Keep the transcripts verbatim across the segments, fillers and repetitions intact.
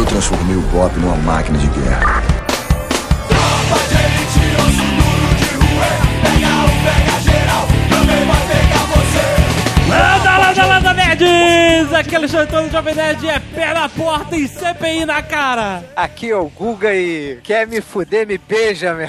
Eu transformei o Bop numa máquina de guerra. Tropa de elite, osso duro de ruê. Pega um, pega geral, também vai pegar você. Landa, landa, landa, nerds! Aqui é Alexandre Antônio, Jovem Nerd, é pé na porta e C P I na cara. Aqui é o Guga e quer me fuder, me beija, meu.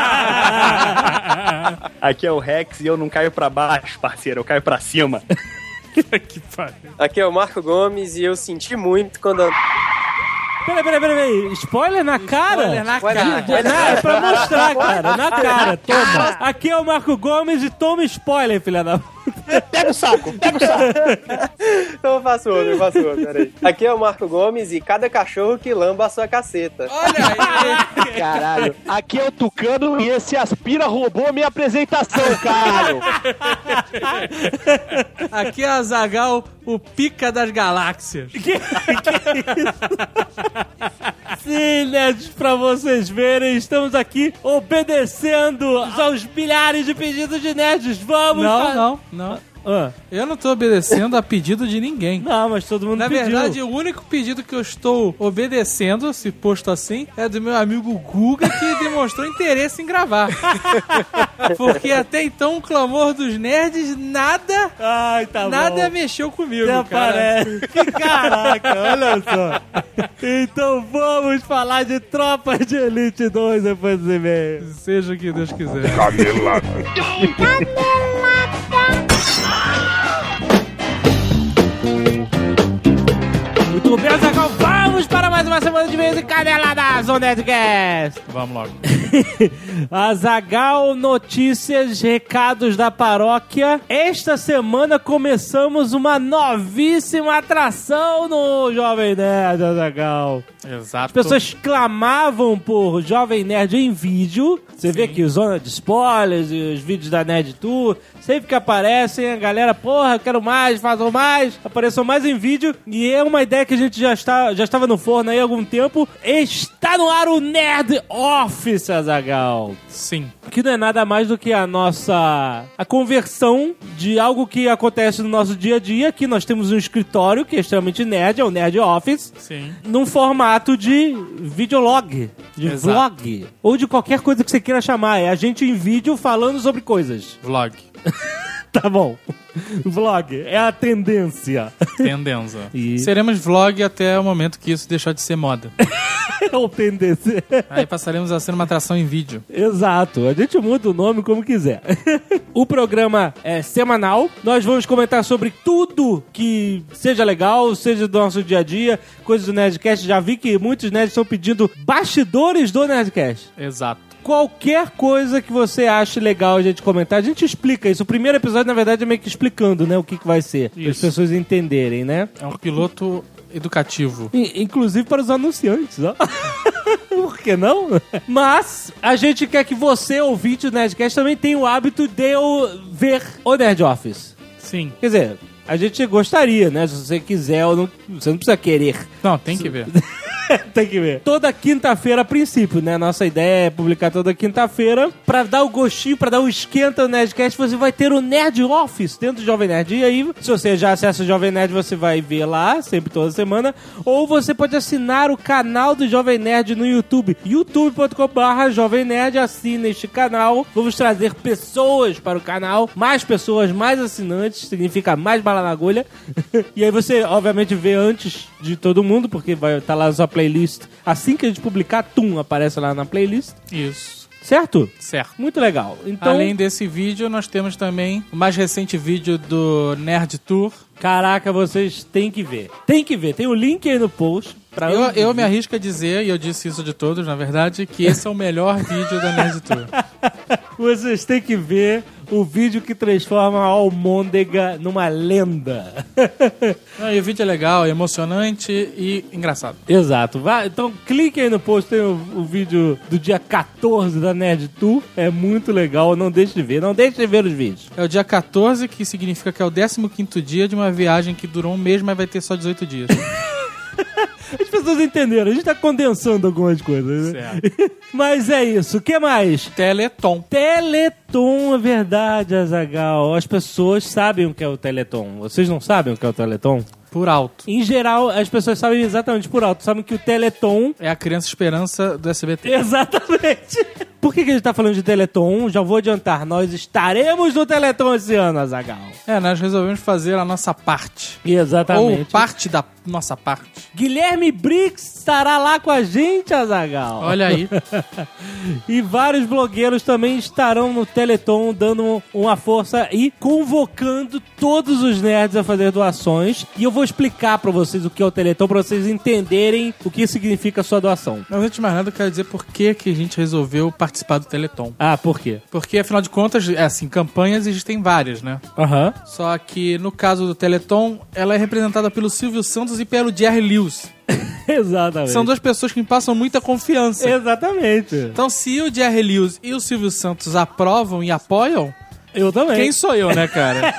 Aqui é o Rex e eu não caio pra baixo, parceiro, eu caio pra cima. Que pariu. Aqui é o Marco Gomes e eu senti muito quando... Peraí, peraí, peraí, spoiler na cara? Spoiler na Spoiler cara. na cara. Não, é pra mostrar, cara, na cara, toma. Aqui é o Marco Gomes e toma spoiler, filha da... Pega o saco, pega o saco. Então eu faço outro, eu faço outro, peraí. Aqui é o Marco Gomes e cada cachorro que lamba a sua caceta. Olha aí. Caralho. Aqui é o Tucano e esse aspira roubou minha apresentação, caralho. Aqui é a Azaghal, o pica das galáxias. Que, que isso? Sim, nerds, pra vocês verem, estamos aqui obedecendo aos milhares de pedidos de nerds. Vamos! Não, fa- não, não. Ah, Eu não tô obedecendo a pedido de ninguém. não, mas todo mundo Na pediu. verdade, o único pedido que eu estou obedecendo, se posto assim, é do meu amigo Guga, que demonstrou interesse em gravar. Porque até então o clamor dos nerds nada, Ai, tá nada bom. mexeu comigo, Até cara. parece. Que caraca, olha só. Então vamos falar de Tropa de Elite dois depois dos e-mails. Seja o que Deus quiser. Muito bem, Azaghal, vamos para mais uma semana de e-mails e caneladas on Nerdcast. Vamos logo. Azaghal, notícias, recados da paróquia. Esta semana começamos uma novíssima atração no Jovem Nerd, Azaghal. Exato. As pessoas clamavam por Jovem Nerd em vídeo. Você vê aqui, zona de spoilers e os vídeos da Nerd Tour. Sempre que aparecem, a galera, porra, eu quero mais, façam mais. Apareçam mais em vídeo. E é uma ideia que a gente já, está, já estava no forno aí há algum tempo. Está no ar o Nerd Office, Azaghal. Sim. Que não é nada mais do que a nossa... a conversão de algo que acontece no nosso dia a dia. Aqui nós temos um escritório que é extremamente nerd, é o Nerd Office. Sim. Num formato de videolog, de Exato. vlog, ou de qualquer coisa que você queira chamar. É a gente em vídeo falando sobre coisas. Vlog. Tá bom. Vlog é a tendência. Tendência. E- Seremos vlog até o momento que isso deixar de ser moda. É o tendência. Aí passaremos a ser uma atração em vídeo. Exato. A gente muda o nome como quiser. O programa é semanal. Nós vamos comentar sobre tudo que seja legal, seja do nosso dia a dia, coisas do Nerdcast. Já vi que muitos nerds estão pedindo bastidores do Nerdcast. Exato. Qualquer coisa que você ache legal a gente comentar, a gente explica isso. O primeiro episódio, na verdade, é meio que explicando, né, o que, que vai ser. Para as Isso. pessoas entenderem, né? É um piloto educativo. I- inclusive para os anunciantes, ó. Por que não? Mas a gente quer que você, ouvinte do Nerdcast, também tenha o hábito de o- ver o Nerd Office. Sim. Quer dizer, a gente gostaria, né? Se você quiser ou não... Você não precisa querer. Não, tem que ver. Tem que ver. Toda quinta-feira, a princípio, né? Nossa ideia é publicar toda quinta-feira. Pra dar o gostinho, pra dar o esquenta no Nerdcast, você vai ter o Nerd Office dentro do Jovem Nerd. E aí, se você já acessa o Jovem Nerd, você vai ver lá, sempre toda semana. Ou você pode assinar o canal do Jovem Nerd no YouTube. youtube ponto com barra Jovem Nerd. Assine este canal. Vamos trazer pessoas para o canal. Mais pessoas, mais assinantes. Significa mais bala na agulha. E aí você, obviamente, vê antes de todo mundo, porque vai estar lá na sua playlist. Assim que a gente publicar, tum, aparece lá na playlist. Isso. Certo? Certo. Muito legal. Então, Além desse vídeo, nós temos também o mais recente vídeo do Nerd Tour. caraca, vocês têm que ver. Tem que ver. Tem o link aí no post. Pra Eu, onde eu ver. me arrisco a dizer, e eu disse isso de todos, na verdade, que esse é o melhor vídeo da Nerd Tour. Vocês têm que ver o vídeo que transforma a Almôndega numa lenda. Não, e o vídeo é legal, é emocionante e engraçado. Exato. Vai, então clique aí no post, tem o, o vídeo do dia quatorze da Nerd Tour. É muito legal, não deixe de ver. Não deixe de ver os vídeos. É o dia quatorze, que significa que é o décimo quinto dia de uma viagem que durou um mês, mas vai ter só dezoito dias. As pessoas entenderam, a gente tá condensando algumas coisas, né? Certo. Mas é isso. O que mais? Teleton. Teleton, é verdade, Azaghal. As pessoas sabem o que é o Teleton. Vocês não sabem o que é o Teleton? Por alto. Em geral, as pessoas sabem exatamente por alto. Sabem que o Teleton... É a criança esperança do S B T. Exatamente. Por que, que a gente tá falando de Teleton? Já vou adiantar. Nós estaremos no Teleton esse ano, Azaghal. É, nós resolvemos fazer a nossa parte. Exatamente. Ou parte da nossa parte. Guilherme Briggs estará lá com a gente, Azaghal. Olha aí. E vários blogueiros também estarão no Teleton dando uma força e convocando todos os nerds a fazer doações. E eu vou explicar pra vocês o que é o Teleton, pra vocês entenderem o que significa a sua doação. Mas antes de mais nada, eu quero dizer por que, que a gente resolveu participar do Teleton. Ah, por quê? Porque, afinal de contas, é assim, campanhas existem várias, né? Aham. Só que, no caso do Teleton, ela é representada pelo Silvio Santos e pelo Jerry Lewis. Exatamente. São duas pessoas que me passam muita confiança. Exatamente. Então, se o Jerry Lewis e o Silvio Santos aprovam e apoiam, Eu também. quem sou eu, né, cara?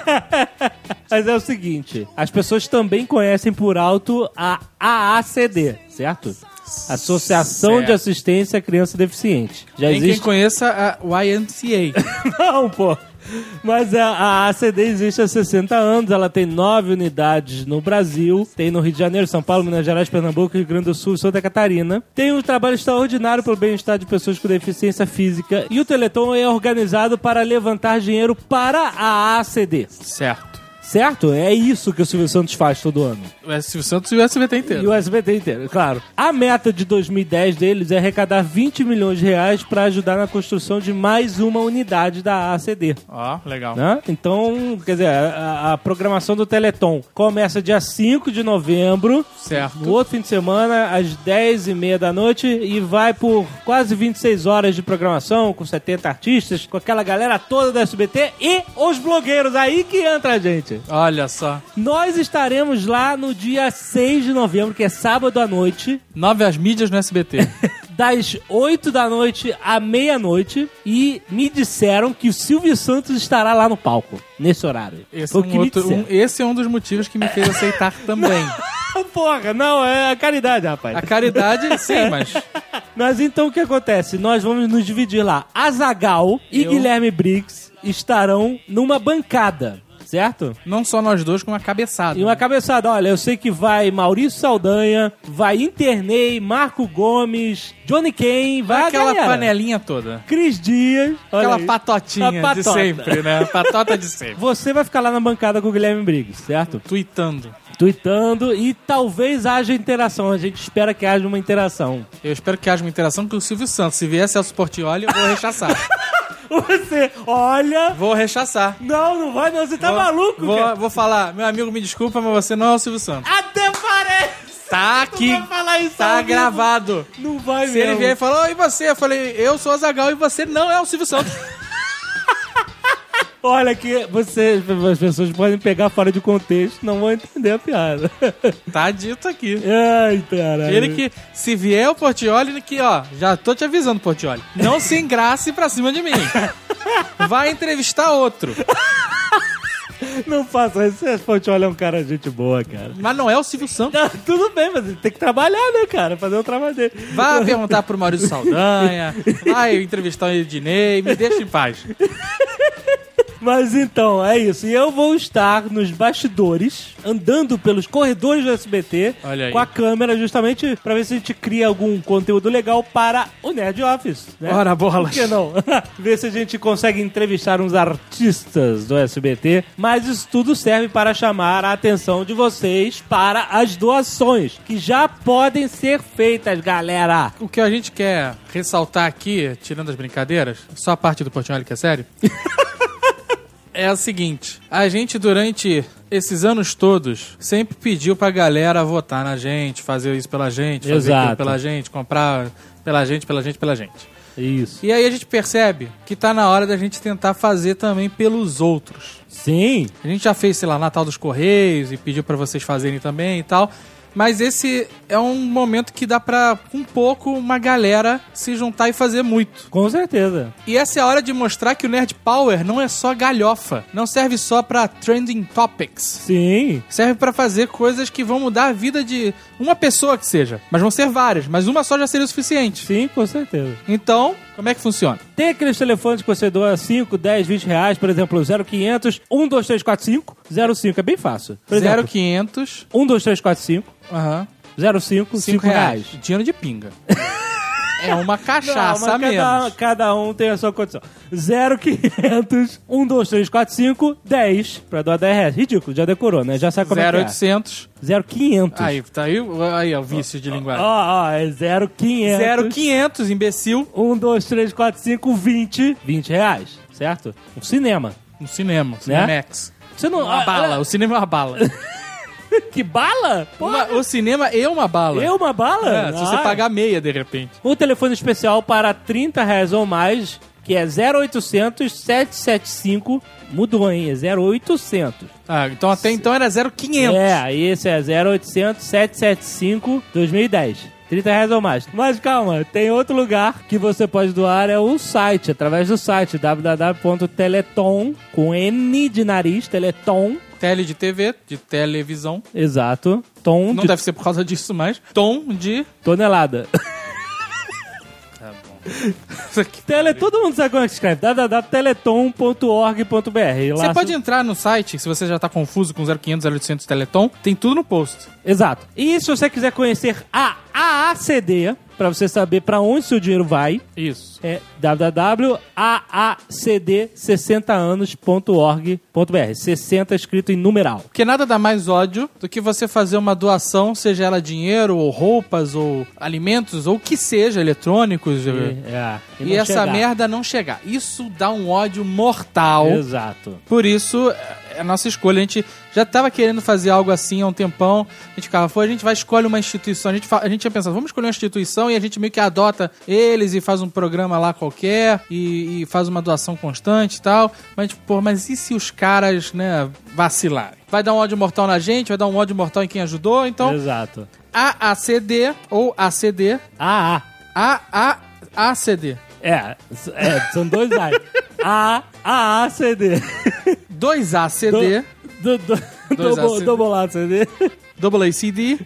Mas é o seguinte, as pessoas também conhecem por alto a A A C D, certo? Associação Certo. de Assistência à Criança Deficiente. Já Tem existe... quem conheça a Y M C A. Não, pô. Mas a, a A C D existe há sessenta anos, ela tem nove unidades no Brasil, tem no Rio de Janeiro, São Paulo, Minas Gerais, Pernambuco, Rio Grande do Sul e Santa Catarina. Tem um trabalho extraordinário pelo bem-estar de pessoas com deficiência física e o Teleton é organizado para levantar dinheiro para a A C D. Certo. Certo? É isso que o Silvio Santos faz todo ano. O Silvio Santos e o S B T inteiro. E o S B T inteiro, claro. A meta de dois mil e dez deles é arrecadar vinte milhões de reais para ajudar na construção de mais uma unidade da A C D. Ó, legal. Né? Então, quer dizer, a, a programação do Teleton começa dia cinco de novembro, Certo. no outro fim de semana, às dez e meia da noite, e vai por quase vinte e seis horas de programação, com setenta artistas, com aquela galera toda do S B T e os blogueiros. Aí que entra a gente. Olha só. Nós estaremos lá no dia seis de novembro, que é sábado à noite, Nove as mídias no S B T. das oito da noite à meia-noite, e me disseram que o Silvio Santos estará lá no palco, nesse horário. Esse, Foi é o um que me outro, disseram. um, esse é um dos motivos que me fez aceitar também. Porra, não, é a caridade, rapaz. A caridade, sim, mas... Mas então o que acontece? Nós vamos nos dividir lá. Azaghal e Eu? Guilherme Briggs estarão numa bancada, certo? Não só nós dois, com uma cabeçada. E uma cabeçada, olha, eu sei que vai Maurício Saldanha, vai Internei, Marco Gomes, Johnny Kane, vai Aquela a galera. panelinha toda. Cris Dias. olha Aquela aí. patotinha A de patota. sempre, né? Patota de sempre. Você vai ficar lá na bancada com o Guilherme Briggs, certo? Tweetando. Tweetando e talvez haja interação. A gente espera que haja uma interação. Eu espero que haja uma interação com o Silvio Santos. Se vier Celso Portiolli, eu vou rechaçar. Você, olha... Vou rechaçar. Não, não vai não, você tá Vou- maluco, vou, cara. Vou falar, meu amigo, me desculpa, mas você não é o Silvio Santos. Até parece! Tá aqui. vai falar isso Tá ao vivo. gravado. Não vai Se mesmo. ele vier e falar, e você? Eu falei, eu sou o Azaghal e você não é o Silvio Santos. Olha que você, as pessoas podem pegar fora de contexto, não vão entender a piada. Tá dito aqui. Ai, caralho. Ele que, se vier o Portiolli, que ó, já tô te avisando, Portiolli, não se engrace pra cima de mim. Vai entrevistar outro. Não faça isso, esse Portiolli é um cara gente boa, cara. Mas não é o Silvio Santos. Não, tudo bem, mas ele tem que trabalhar, né, cara? Fazer o trabalho dele. Vai perguntar pro Maurício Saldanha, vai entrevistar o Ednei, me deixa em paz. Mas então, é isso. E eu vou estar nos bastidores, andando pelos corredores do S B T, Olha aí. com a câmera, justamente pra ver se a gente cria algum conteúdo legal para o Nerd Office, né? Ora, bolas. Por que não? Ver se a gente consegue entrevistar uns artistas do S B T, mas isso tudo serve para chamar a atenção de vocês para as doações, que já podem ser feitas, galera. O que a gente quer ressaltar aqui, tirando as brincadeiras, só a parte do Portiolli que é sério, é o seguinte, a gente durante esses anos todos sempre pediu pra galera votar na gente, fazer isso pela gente, fazer Exato. aquilo pela gente, comprar pela gente, pela gente, pela gente. Isso. E aí a gente percebe que tá na hora da gente tentar fazer também pelos outros. Sim. A gente já fez, sei lá, Natal dos Correios e pediu pra vocês fazerem também e tal. Mas esse é um momento que dá pra, um pouco, uma galera se juntar e fazer muito. Com certeza. E essa é a hora de mostrar que o Nerd Power não é só galhofa. Não serve só pra trending topics. Sim. Serve pra fazer coisas que vão mudar a vida de uma pessoa que seja. Mas vão ser várias. Mas uma só já seria o suficiente. Sim, com certeza. Então, como é que funciona? Tem aqueles telefones que você doa cinco, dez, vinte reais, por exemplo, zero quinhentos, um dois três quatro cinco, zero cinco, é bem fácil. Por zero exemplo, quinhentos. um dois três quatro cinco, Aham. zero cinco, cinco reais. Dinheiro de pinga. É uma cachaça Não, a mas cada, menos. cada um tem a sua condição. zero quinhentos, um dois três quatro cinco, dez pra doar dez reais. Ridículo, já decorou, né? Já sabe como zero é que oitocentos. é. zero quinhentos. Aí, tá aí, aí ó, o vício de linguagem. Ó, ó, é zero quinhentos. zero quinhentos, imbecil. um dois três quatro cinco, vinte. vinte reais, certo? Um cinema. No cinema, Cinemax. Você não... Uma ah, bala, ah, o cinema é uma bala. Que bala? Uma- o cinema é uma bala. Eu uma bala? É, se você Ah. pagar meia de repente. O telefone especial para trinta reais ou mais, que é zero oitocentos, sete sete cinco. Mudou, hein? É zero oitocentos. Ah, então até então era zero quinhentos. É, aí esse é zero oitocentos, sete sete cinco, dois mil e dez. trinta reais ou mais. Mas calma, tem outro lugar que você pode doar, é o site, através do site w w w ponto teleton, com N de nariz, teleton, Tele de T V, de televisão. exato, tom Não de deve ser por causa disso, mas tom de... tonelada. Tá bom. Isso aqui. Tele, todo mundo sabe como é que escreve, w w w ponto teleton ponto org ponto b r. Você pode entrar no site, se você já tá confuso com zero quinhentos, zero oitocentos Teleton, tem tudo no post. Exato. E se você quiser conhecer a A A C D, pra você saber pra onde seu dinheiro vai, Isso. é w w w ponto a a c d sessenta anos ponto org ponto b r. sessenta escrito em numeral. Porque nada dá mais ódio do que você fazer uma doação, seja ela dinheiro, ou roupas, ou alimentos, ou o que seja, eletrônicos. E, é, E, não essa chegar. merda não chegar. Isso dá um ódio mortal. Exato. Por isso, é a nossa escolha. A gente já tava querendo fazer algo assim há um tempão. A gente ficava, foi, a gente vai escolher uma instituição. A gente, fa- a gente tinha pensado, vamos escolher uma instituição e a gente meio que adota eles e faz um programa lá qualquer e, e faz uma doação constante e tal. Mas, tipo, pô, mas e se os caras, né, vacilarem? Vai dar um ódio mortal na gente, vai dar um ódio mortal em quem ajudou. Então, Exato. A A C D ou A C D, A A. A A C D. É, s- é, são dois A. A A A C D. dois A C D, Do, do, Dois double, A C D. double A C D. double A C D.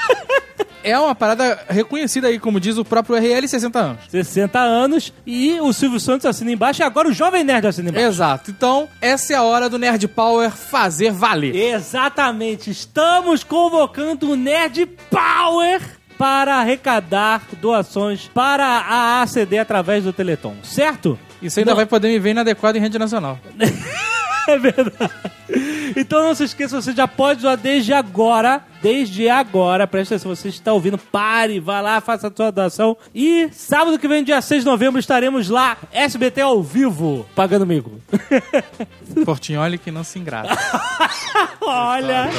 É uma parada reconhecida aí, como diz o próprio R L, sessenta anos. sessenta anos e o Silvio Santos assina embaixo e agora o Jovem Nerd assina embaixo. Exato. Então, essa é a hora do Nerd Power fazer valer. Exatamente. Estamos convocando o Nerd Power para arrecadar doações para a A C D através do Teleton, certo? Isso ainda Não. vai poder me ver inadequado em rede nacional. É verdade. Então não se esqueça, você já pode doar desde agora. Desde agora, presta atenção, se você está ouvindo, pare, vá lá, faça a sua doação. E sábado que vem, dia seis de novembro, estaremos lá, S B T ao vivo, pagando mico. Portinholi que não se engrada. Olha.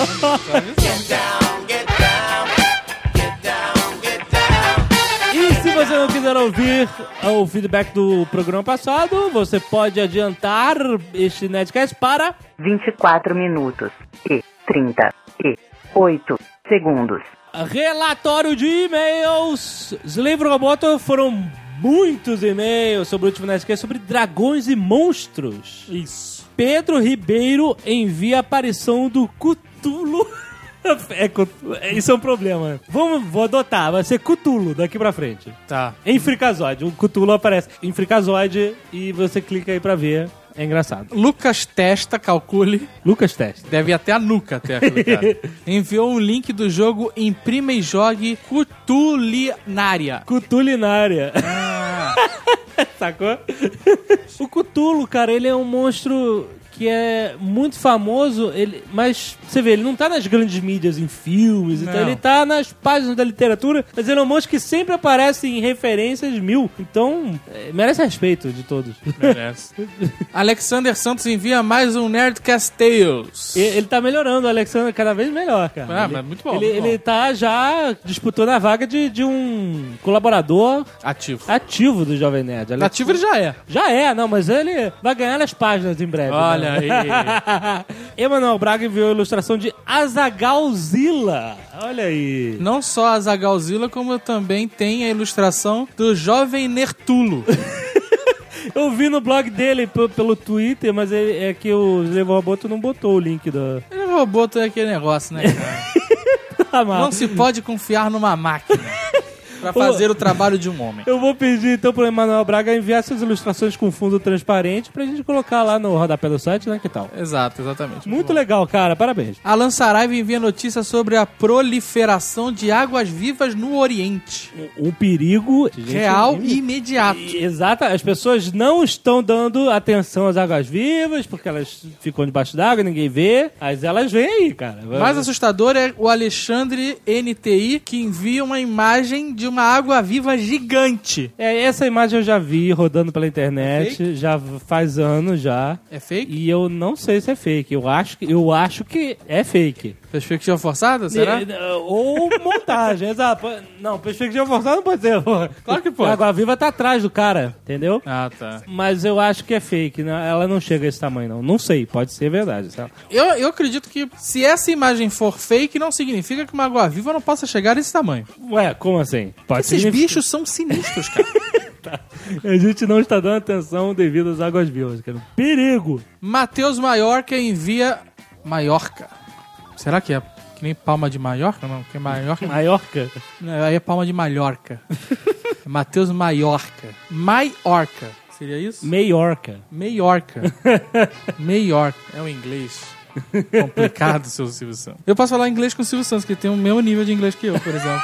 E se você não quiser ouvir o feedback do programa passado, você pode adiantar este Nerdcast para... vinte e quatro minutos e trinta e oito segundos. Relatório de e-mails. Slave Roboto, foram muitos e-mails sobre o último Nerdcast sobre dragões e monstros. Isso. Pedro Ribeiro envia a aparição do Cthulhu. É, Cthulhu. Isso é um problema. Vamos, vou adotar, vai ser Cthulhu daqui pra frente. Tá. Em Freakazoid. O Cthulhu aparece em Freakazoid e você clica aí pra ver. É engraçado. Lucas Testa, calcule. Lucas Teste. Deve ir até a nuca ter clicado. Enviou um link do jogo Imprima e Jogue Cutulinária. Cutulinária. Ah, Sacou? O Cthulhu, cara, ele é um monstro que é muito famoso, ele, mas você vê, ele não tá nas grandes mídias, em filmes, então Não. ele tá nas páginas da literatura, mas ele é um monstro que sempre aparece em referências mil, então é, merece respeito de todos. merece. Alexander Santos envia mais um Nerdcast Tales. E- Ele tá melhorando, o Alexandre, cada vez melhor, cara. Ah, ele, mas muito bom, Ele, muito bom. ele tá já disputando a vaga de, de um colaborador Ativo. ativo do Jovem Nerd. Alex- Ativo ele já é. Já é, não, mas ele vai ganhar nas páginas em breve. Olha Olha aí. Emanuel Braga enviou a ilustração de Azaghal-Zilla. Olha aí. Não só a Zagalzilla, como também tem a ilustração do jovem Nertulo. Eu vi no blog dele p- pelo Twitter, mas é, é que o Levo Roboto não botou o link do... Ele robô é aquele negócio, né, cara? Não se pode confiar numa máquina pra fazer o trabalho de um homem. Eu vou pedir então pro Emanuel Braga enviar essas ilustrações com fundo transparente pra gente colocar lá no rodapé do site, né? Que tal? Exato, exatamente. Muito legal, cara. Parabéns. Alan Saraiva envia notícia sobre a proliferação de águas-vivas no Oriente. Um perigo gente, Real e imediato. Exato. As pessoas não estão dando atenção às águas-vivas porque elas ficam debaixo d'água, ninguém vê. Mas elas vêm aí, cara. Mais assustador é o Alexandre N T I, que envia uma imagem de uma água-viva gigante. É, essa imagem eu já vi rodando pela internet, É já faz anos já. É fake? E eu não sei se é fake. Eu acho que, eu acho que é fake. Perspectiva forçada, será? E- Ou montagem, exato. Não, perspectiva forçada não pode ser. Claro que pode. A água-viva tá atrás do cara, entendeu? Ah, tá. Mas eu acho que é fake, né? Ela não chega a esse tamanho, não. Não sei, pode ser verdade. Sabe? Eu, eu acredito que se essa imagem for fake, não significa que uma água-viva não possa chegar a esse tamanho. Ué, como assim? Pode Esses significar- bichos são sinistros, cara. Tá. A gente não está dando atenção devido às águas-vivas, cara. Perigo! Matheus Maiorca envia... Maiorca. Será que é que nem palma de Maiorca? Não, que é Maiorca. Maiorca? Não, aí é palma de Mallorca. Matheus Maiorca. Maiorca. Seria isso? Meiorca. Maiorca. Maiorca. É o inglês. Complicado, seu Silvio Santos. Eu posso falar inglês com o Silvio Santos, que tem o mesmo nível de inglês que eu, por exemplo.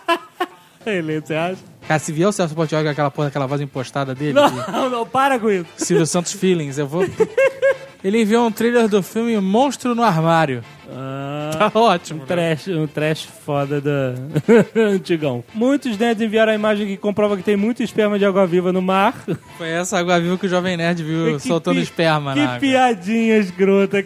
Ele, você acha? Cara, se vier o Celso Portiolli com aquela porra, aquela voz impostada dele, de Não, não, para com isso. Silvio Santos Feelings, eu vou... Ele enviou um trailer do filme Monstro no Armário. Ah, Tá ótimo. um trash, um trash foda da antigão. Muitos nerds enviaram a imagem que comprova que tem muito esperma de água-viva no mar. Foi essa água-viva que o Jovem Nerd viu Que soltando pi- esperma Que na água. piadinha escrota.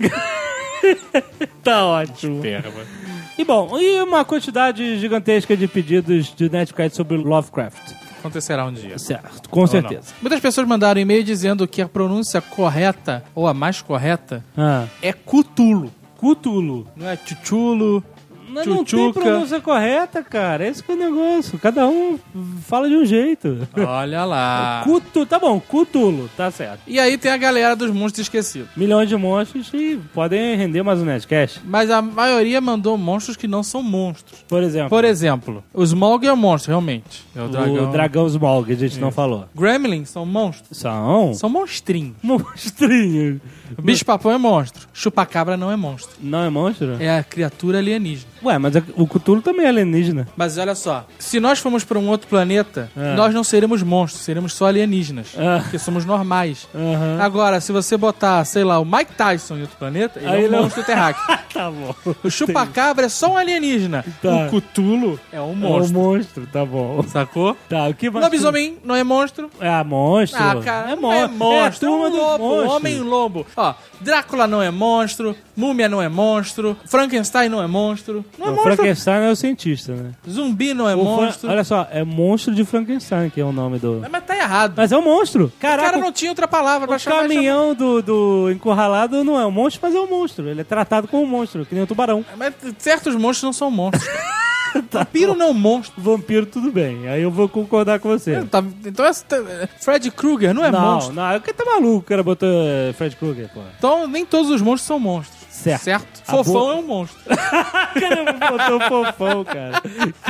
Tá ótimo. Esperma. E bom, e uma quantidade gigantesca de pedidos de Nerdcast sobre Lovecraft. Acontecerá um dia. Certo, com certeza. Muitas pessoas mandaram e-mail dizendo que a pronúncia correta, ou a mais correta, Ah. é Cthulhu. Cthulhu. Não é Chuchulo, Mas não tem Chuchuca. pronúncia correta, cara. Esse que é o negócio. Cada um fala de um jeito. Olha lá. Cthulhu, tá bom, Cthulhu, tá certo. E aí tem a galera dos monstros esquecidos. Milhões de monstros e podem render mais um Nerdcast. Mas a maioria mandou monstros que não são monstros. Por exemplo, Por exemplo, o Smaug é um monstro, realmente. É o o dragão. dragão, Smaug, a gente não falou. Gremlins são monstros. São São monstrinhos. monstrinhos. O bicho-papão é monstro. Chupacabra não é monstro. Não é monstro? É a criatura alienígena. Ué, mas o Cthulhu também é alienígena. Mas olha só, se nós formos para um outro planeta, É. nós não seremos monstros, seremos só alienígenas. É. Porque somos normais. Aham. Agora, se você botar, sei lá, o Mike Tyson em outro planeta, ele Aí é um não- monstro terráqueo. Tá bom. O chupacabra é só um alienígena. Tá. O Cthulhu é um É um monstro. monstro, tá bom. Sacou? Tá, o que mais? Lobisomem não é monstro. É monstro. Ah, cara, é não é monstro. É a turma É um dos lobo, monstros. homem-lobo. Ó, Drácula não é monstro, Múmia não é monstro, Frankenstein não é monstro. Não é O monstro. Frankenstein é o cientista, né? Zumbi não é O Fra- monstro. Olha só, é monstro de Frankenstein, que é o nome do... Mas tá errado. Mas é um monstro. O Caraca, cara não tinha outra palavra pra o chamar. caminhão do, do encurralado não é um monstro, mas é um monstro. Ele é tratado como um monstro, que nem o tubarão. Mas certos monstros não são monstros. Vampiro não é um monstro. Vampiro, tudo bem. Aí eu vou concordar com você. Tá- então essa- Fred Krueger não é não, monstro. não. O que tá maluco o cara botou eh, Fred Krueger, pô. Então nem todos os monstros são monstros. Certo. A Fofão boa- é um monstro. Cara, botou fofão, cara.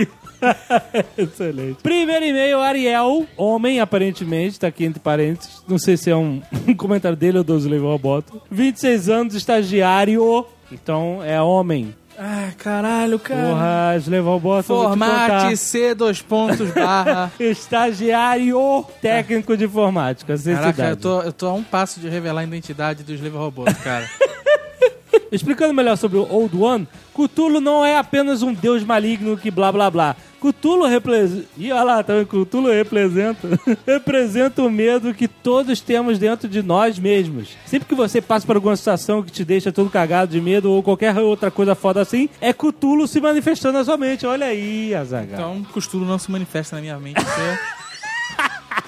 Excelente. Primeiro e-mail, Ariel, homem, aparentemente, tá aqui entre parênteses. Não sei se é um, um comentário dele ou do Level Roboto. vinte e seis anos, estagiário. Então é homem. Ah, caralho, cara. Porra, Level Roboto. vou te contar. Formate C, dois pontos, barra. Estagiário técnico de informática. Caraca, Necessidade. eu tô, eu tô a um passo de revelar a identidade dos Level Robôs, cara. Explicando melhor sobre o Old One, Cthulhu não é apenas um deus maligno que blá blá blá. Cthulhu representa... Ih, olha lá, também Cthulhu representa... representa o medo que todos temos dentro de nós mesmos. Sempre que você passa por alguma situação que te deixa todo cagado de medo ou qualquer outra coisa foda assim, é Cthulhu se manifestando na sua mente. Olha aí, Azaghal. Então, Cthulhu não se manifesta na minha mente. Você...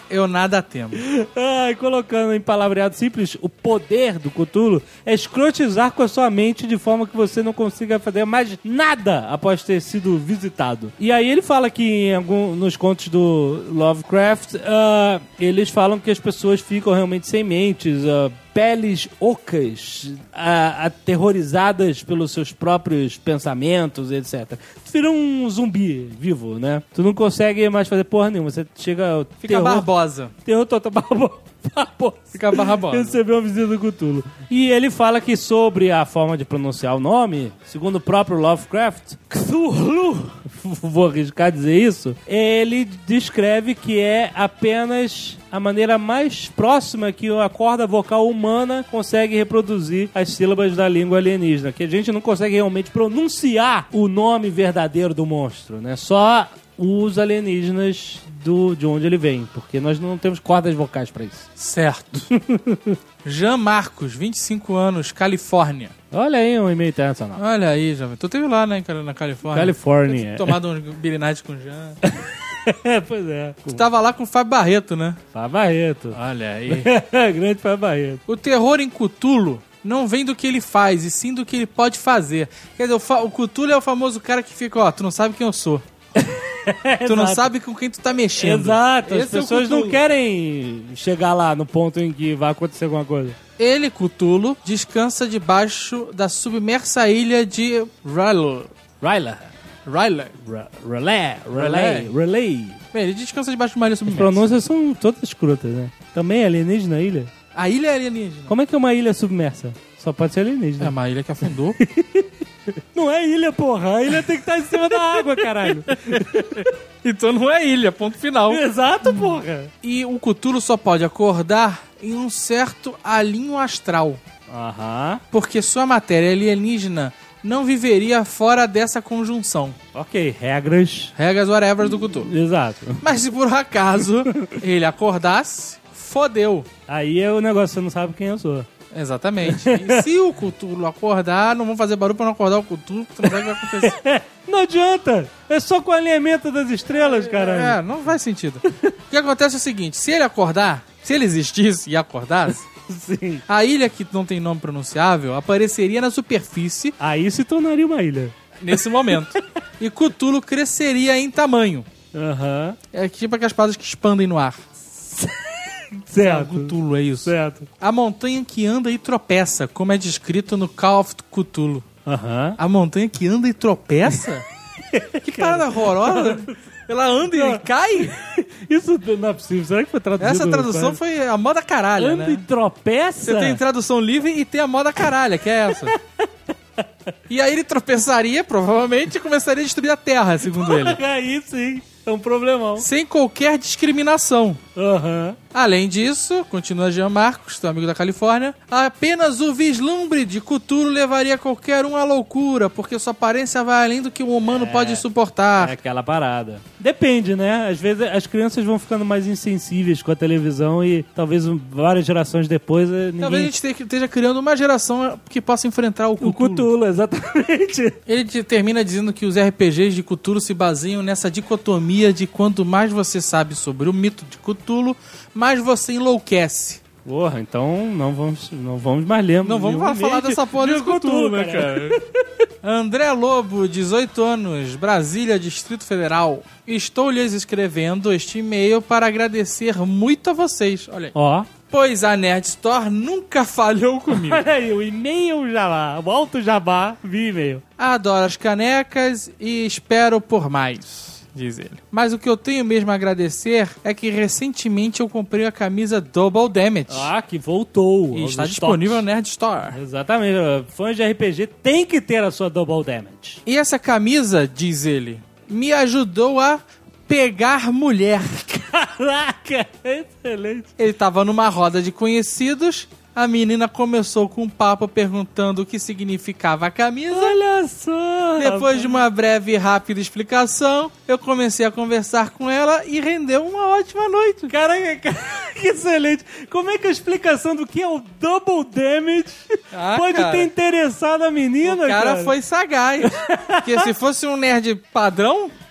eu nada temo. Ai, colocando em palavreado simples, o poder do Cthulhu é escrotizar com a sua mente de forma que você não consiga fazer mais nada após ter sido visitado. E aí ele fala que em algum, nos contos do Lovecraft, uh, eles falam que as pessoas ficam realmente sem mentes, uh, peles ocas, a, aterrorizadas pelos seus próprios pensamentos, etcétera. Tu vira um zumbi vivo, né? Tu não consegue mais fazer porra nenhuma. Você chega... Fica terror, Barbosa. Terror total. Barbosa. Fica Barbosa. Recebeu uma visita do Cthulhu. E ele fala que sobre a forma de pronunciar o nome, segundo o próprio Lovecraft, Cthulhu, vou arriscar dizer isso, ele descreve que é apenas a maneira mais próxima que a corda vocal humana consegue reproduzir as sílabas da língua alienígena, que a gente não consegue realmente pronunciar o nome verdadeiro do monstro, né? Só os alienígenas do, de onde ele vem, porque nós não temos cordas vocais pra isso. Certo. Jean Marcos, vinte e cinco anos, Califórnia. Olha aí um e-mail internacional. Olha aí, jovem. Tu teve lá, né, na Califórnia. Califórnia. Tomado uns birinades com Jean. Pois é. Tu tava lá com o Fábio Barreto, né? Fábio Barreto. Olha aí. Grande Fábio Barreto. O terror em Cthulhu não vem do que ele faz, e sim do que ele pode fazer. Quer dizer, o, fa- o Cthulhu é o famoso cara que fica, ó, tu não sabe quem eu sou. Tu não sabe com quem tu tá mexendo. Exato, as Esse é o pessoas não Cthulhu. querem chegar lá no ponto em que vai acontecer alguma coisa. Ele, Cthulhu, descansa debaixo da submersa ilha de R'lyeh. Ryla. R'lyeh. Relay. Relay. Relay. Bem, ele descansa debaixo de uma ilha As submersa. pronúncias são todas escrotas, né? Também é alienígena a ilha? A ilha é alienígena. Como é que é uma ilha submersa? Só pode ser É alienígena. uma ilha que afundou. Não é ilha, porra. A ilha tem que estar em cima da água, caralho. Então não é ilha, ponto final. Exato, porra. E o Cthulhu só pode acordar em um certo alinho astral, Aham. porque sua matéria alienígena não viveria fora dessa conjunção. Ok, regras. Regras whatever do Cthulhu. Exato. Mas se por acaso ele acordasse, fodeu. Aí é o negócio, você não sabe quem eu sou. Exatamente. E se o Cthulhu acordar, não vão fazer barulho pra não acordar o Cthulhu, porque tu não sabe o que vai acontecer. Não adianta. É só com o alinhamento das estrelas, caralho. É, não faz sentido. O que acontece é o seguinte, se ele acordar, se ele existisse e acordasse, Sim. a ilha que não tem nome pronunciável apareceria na superfície Aí se tornaria uma ilha. nesse momento. E Cthulhu cresceria em tamanho. Aham. É tipo aquelas palavras que expandem no ar. Certo. Cthulhu, é isso. Certo. A montanha que anda e tropeça, como é descrito no Call of Cthulhu. Aham. A montanha que anda e tropeça? Que parada horrorosa. Ela anda e cai? Isso não é possível. Será que foi traduzido? Essa tradução foi a moda caralha, Anda né? e tropeça? Você tem tradução livre e tem a moda caralha, que é essa. E aí ele tropeçaria, provavelmente, e começaria a destruir a Terra, segundo ele. Aí sim. É um problemão. Sem qualquer discriminação. Aham. Além disso, continua Jean Marcos, teu amigo da Califórnia, apenas o vislumbre de Cthulhu levaria qualquer um à loucura, porque sua aparência vai além do que o humano pode suportar. É aquela parada. Depende, né? Às vezes as crianças vão ficando mais insensíveis com a televisão e talvez várias gerações depois eh, ninguém... Talvez a gente te- esteja criando uma geração que possa enfrentar o Cthulhu. O Cthulhu, exatamente. Ele te- termina dizendo que os R P Gs de Cthulhu se baseiam nessa dicotomia de quanto mais você sabe sobre o mito de Cthulhu, mais você enlouquece. Porra, então não vamos, não vamos mais ler. Não vamos nenhum falar e-mail dessa porra de de Cthulhu, né, cara? André Lobo, dezoito anos, Brasília, Distrito Federal. Estou lhes escrevendo este e-mail para agradecer muito a vocês. Olha aí. Ó. Pois a Nerd Store nunca falhou comigo. Olha aí, o e-mail jabá, o alto jabá, vi e-mail. Adoro as canecas e espero por mais, diz ele. Mas o que eu tenho mesmo a agradecer é que recentemente eu comprei a camisa Double Damage. Ah, que voltou. E aos está estoques. disponível na Nerd Store. Exatamente. Fãs de R P G tem que ter a sua Double Damage. E essa camisa, diz ele, me ajudou a pegar mulher. Caraca, excelente. Ele tava numa roda de conhecidos, a menina começou com um papo perguntando o que significava a camisa. Olha só. Depois de uma breve e rápida explicação, eu comecei a conversar com ela e rendeu uma ótima noite. Caraca, que excelente. Como é que a explicação do que é o Double Damage Ah, pode cara. ter interessado a menina, O cara, cara? foi sagaz. Porque se fosse um nerd padrão,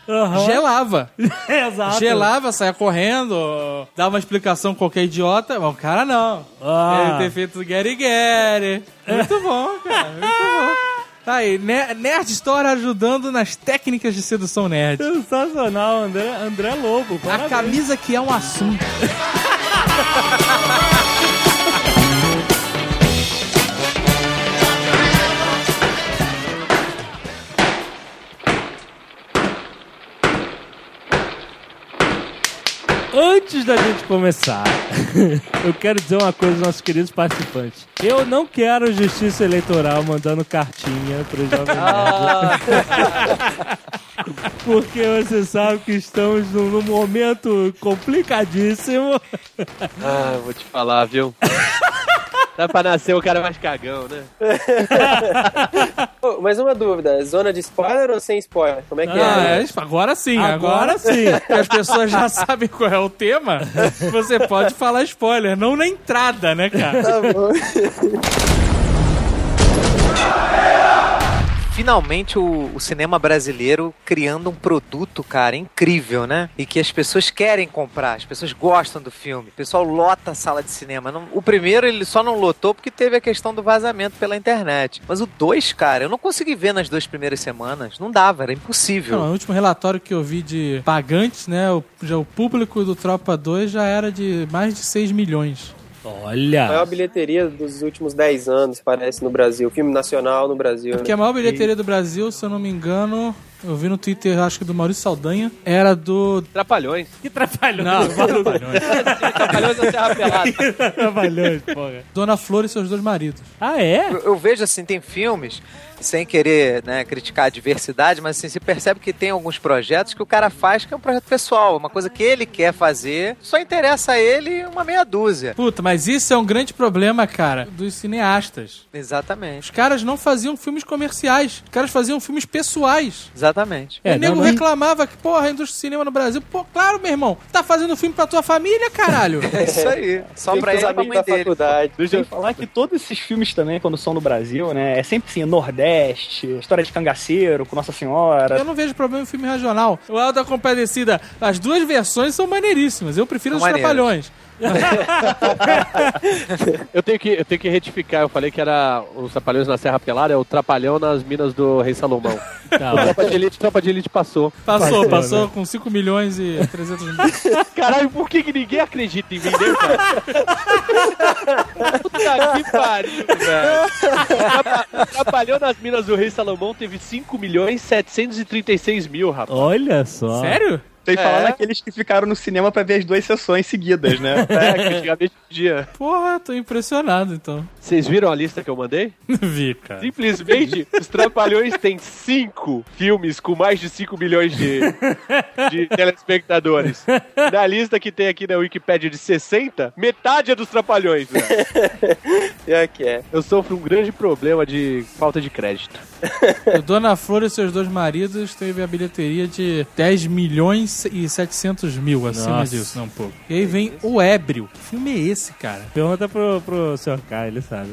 Aham. gelava. Exato. Gelava, saia correndo, dava uma explicação qualquer idiota, mas o cara não. Ah. Ele ter feito Gary Gary. Muito bom, cara, muito bom. Tá aí, ne- Nerd Store ajudando nas técnicas de sedução nerd. Sensacional, André, André Lobo. A Parabéns. camisa que é um assunto. Antes da gente começar, eu quero dizer uma coisa aos nossos queridos participantes. Eu não quero justiça eleitoral mandando cartinha pro Jovem Nerd. Porque você sabe que estamos num, num momento complicadíssimo. Ah, vou te falar, viu? Dá pra nascer o cara mais cagão, né? Oh, mas uma dúvida, zona de spoiler ou sem spoiler? Como é que Ah, é? é, agora sim, Agora agora, sim. que as pessoas já sabem qual é o tema, você pode falar spoiler, não na entrada, né, cara? Tá bom. Finalmente o, o cinema brasileiro criando um produto, cara, incrível, né? E que as pessoas querem comprar, as pessoas gostam do filme. O pessoal lota a sala de cinema. Não, o primeiro ele só não lotou porque teve a questão do vazamento pela internet. Mas o dois, cara, eu não consegui ver nas duas primeiras semanas. Não dava, era impossível. Não, o último relatório que eu vi de pagantes, né, o, já o público do Tropa dois já era de mais de seis milhões. Olha. A maior bilheteria dos últimos dez anos, parece, no Brasil. Filme nacional no Brasil. Porque a maior bilheteria do Brasil, se eu não me engano, eu vi no Twitter, acho que do Maurício Saldanha, era do... Trapalhões. Que trapalhões. Não, Trapalhões. Trapalhões da Serra Pelada. Trapalhões, porra. Dona Flor e seus dois maridos. Ah, é? Eu, eu vejo assim, tem filmes, sem querer, né, criticar a diversidade, mas assim, se percebe que tem alguns projetos que o cara faz que é um projeto pessoal, uma coisa que ele quer fazer, só interessa a ele uma meia dúzia. Puta, mas isso é um grande problema, cara, dos cineastas. Exatamente, Os caras não faziam filmes comerciais, os caras faziam filmes pessoais. exatamente. É, o nego não, não- reclamava que, porra, a indústria do cinema no Brasil, pô, claro, meu irmão, tá fazendo filme pra tua família, caralho. É isso aí, só Tem pra que ele os e pra amigos mãe da dele. faculdade. Deixa eu falar que todos esses filmes também, quando são no Brasil, né, é sempre assim, Nordeste, história de cangaceiro, com Nossa Senhora. Eu não vejo problema em filme regional. O Alto da Compadecida, as duas versões são maneiríssimas. Eu prefiro São os Trapalhões. Eu tenho, que, eu tenho que retificar, eu falei que era os Trapalhões na Serra Pelada, é o Trapalhão nas Minas do Rei Salomão. Tá, O Tropa de Elite, Tropa de Elite passou. Passou, Passou, passou né? com cinco milhões e trezentos mil. Caralho, por que, que ninguém acredita em mim, né, cara? Puta que pariu, velho. Trapa- Trapalhão nas Minas do Rei Salomão teve cinco milhões setecentos e trinta e seis mil, rapaz. Olha só. Sério? Tem que falar É. naqueles que ficaram no cinema pra ver as duas sessões seguidas, né? É, que antigamente podia. Porra, tô impressionado, então. Vocês viram a lista que eu mandei? Vi, cara. Simplesmente, os Trapalhões têm cinco filmes com mais de cinco milhões de, de telespectadores. Na lista que tem aqui na Wikipédia de sessenta, metade é dos Trapalhões, velho. Pior que é. Eu sofro um grande problema de falta de crédito. O Dona Flor e seus dois maridos teve a bilheteria de dez milhões e setecentos mil, acima Nossa. disso, não um pouco. E aí vem O Ébrio. Que filme é esse, cara? Pergunta pro, pro senhor K, ele sabe.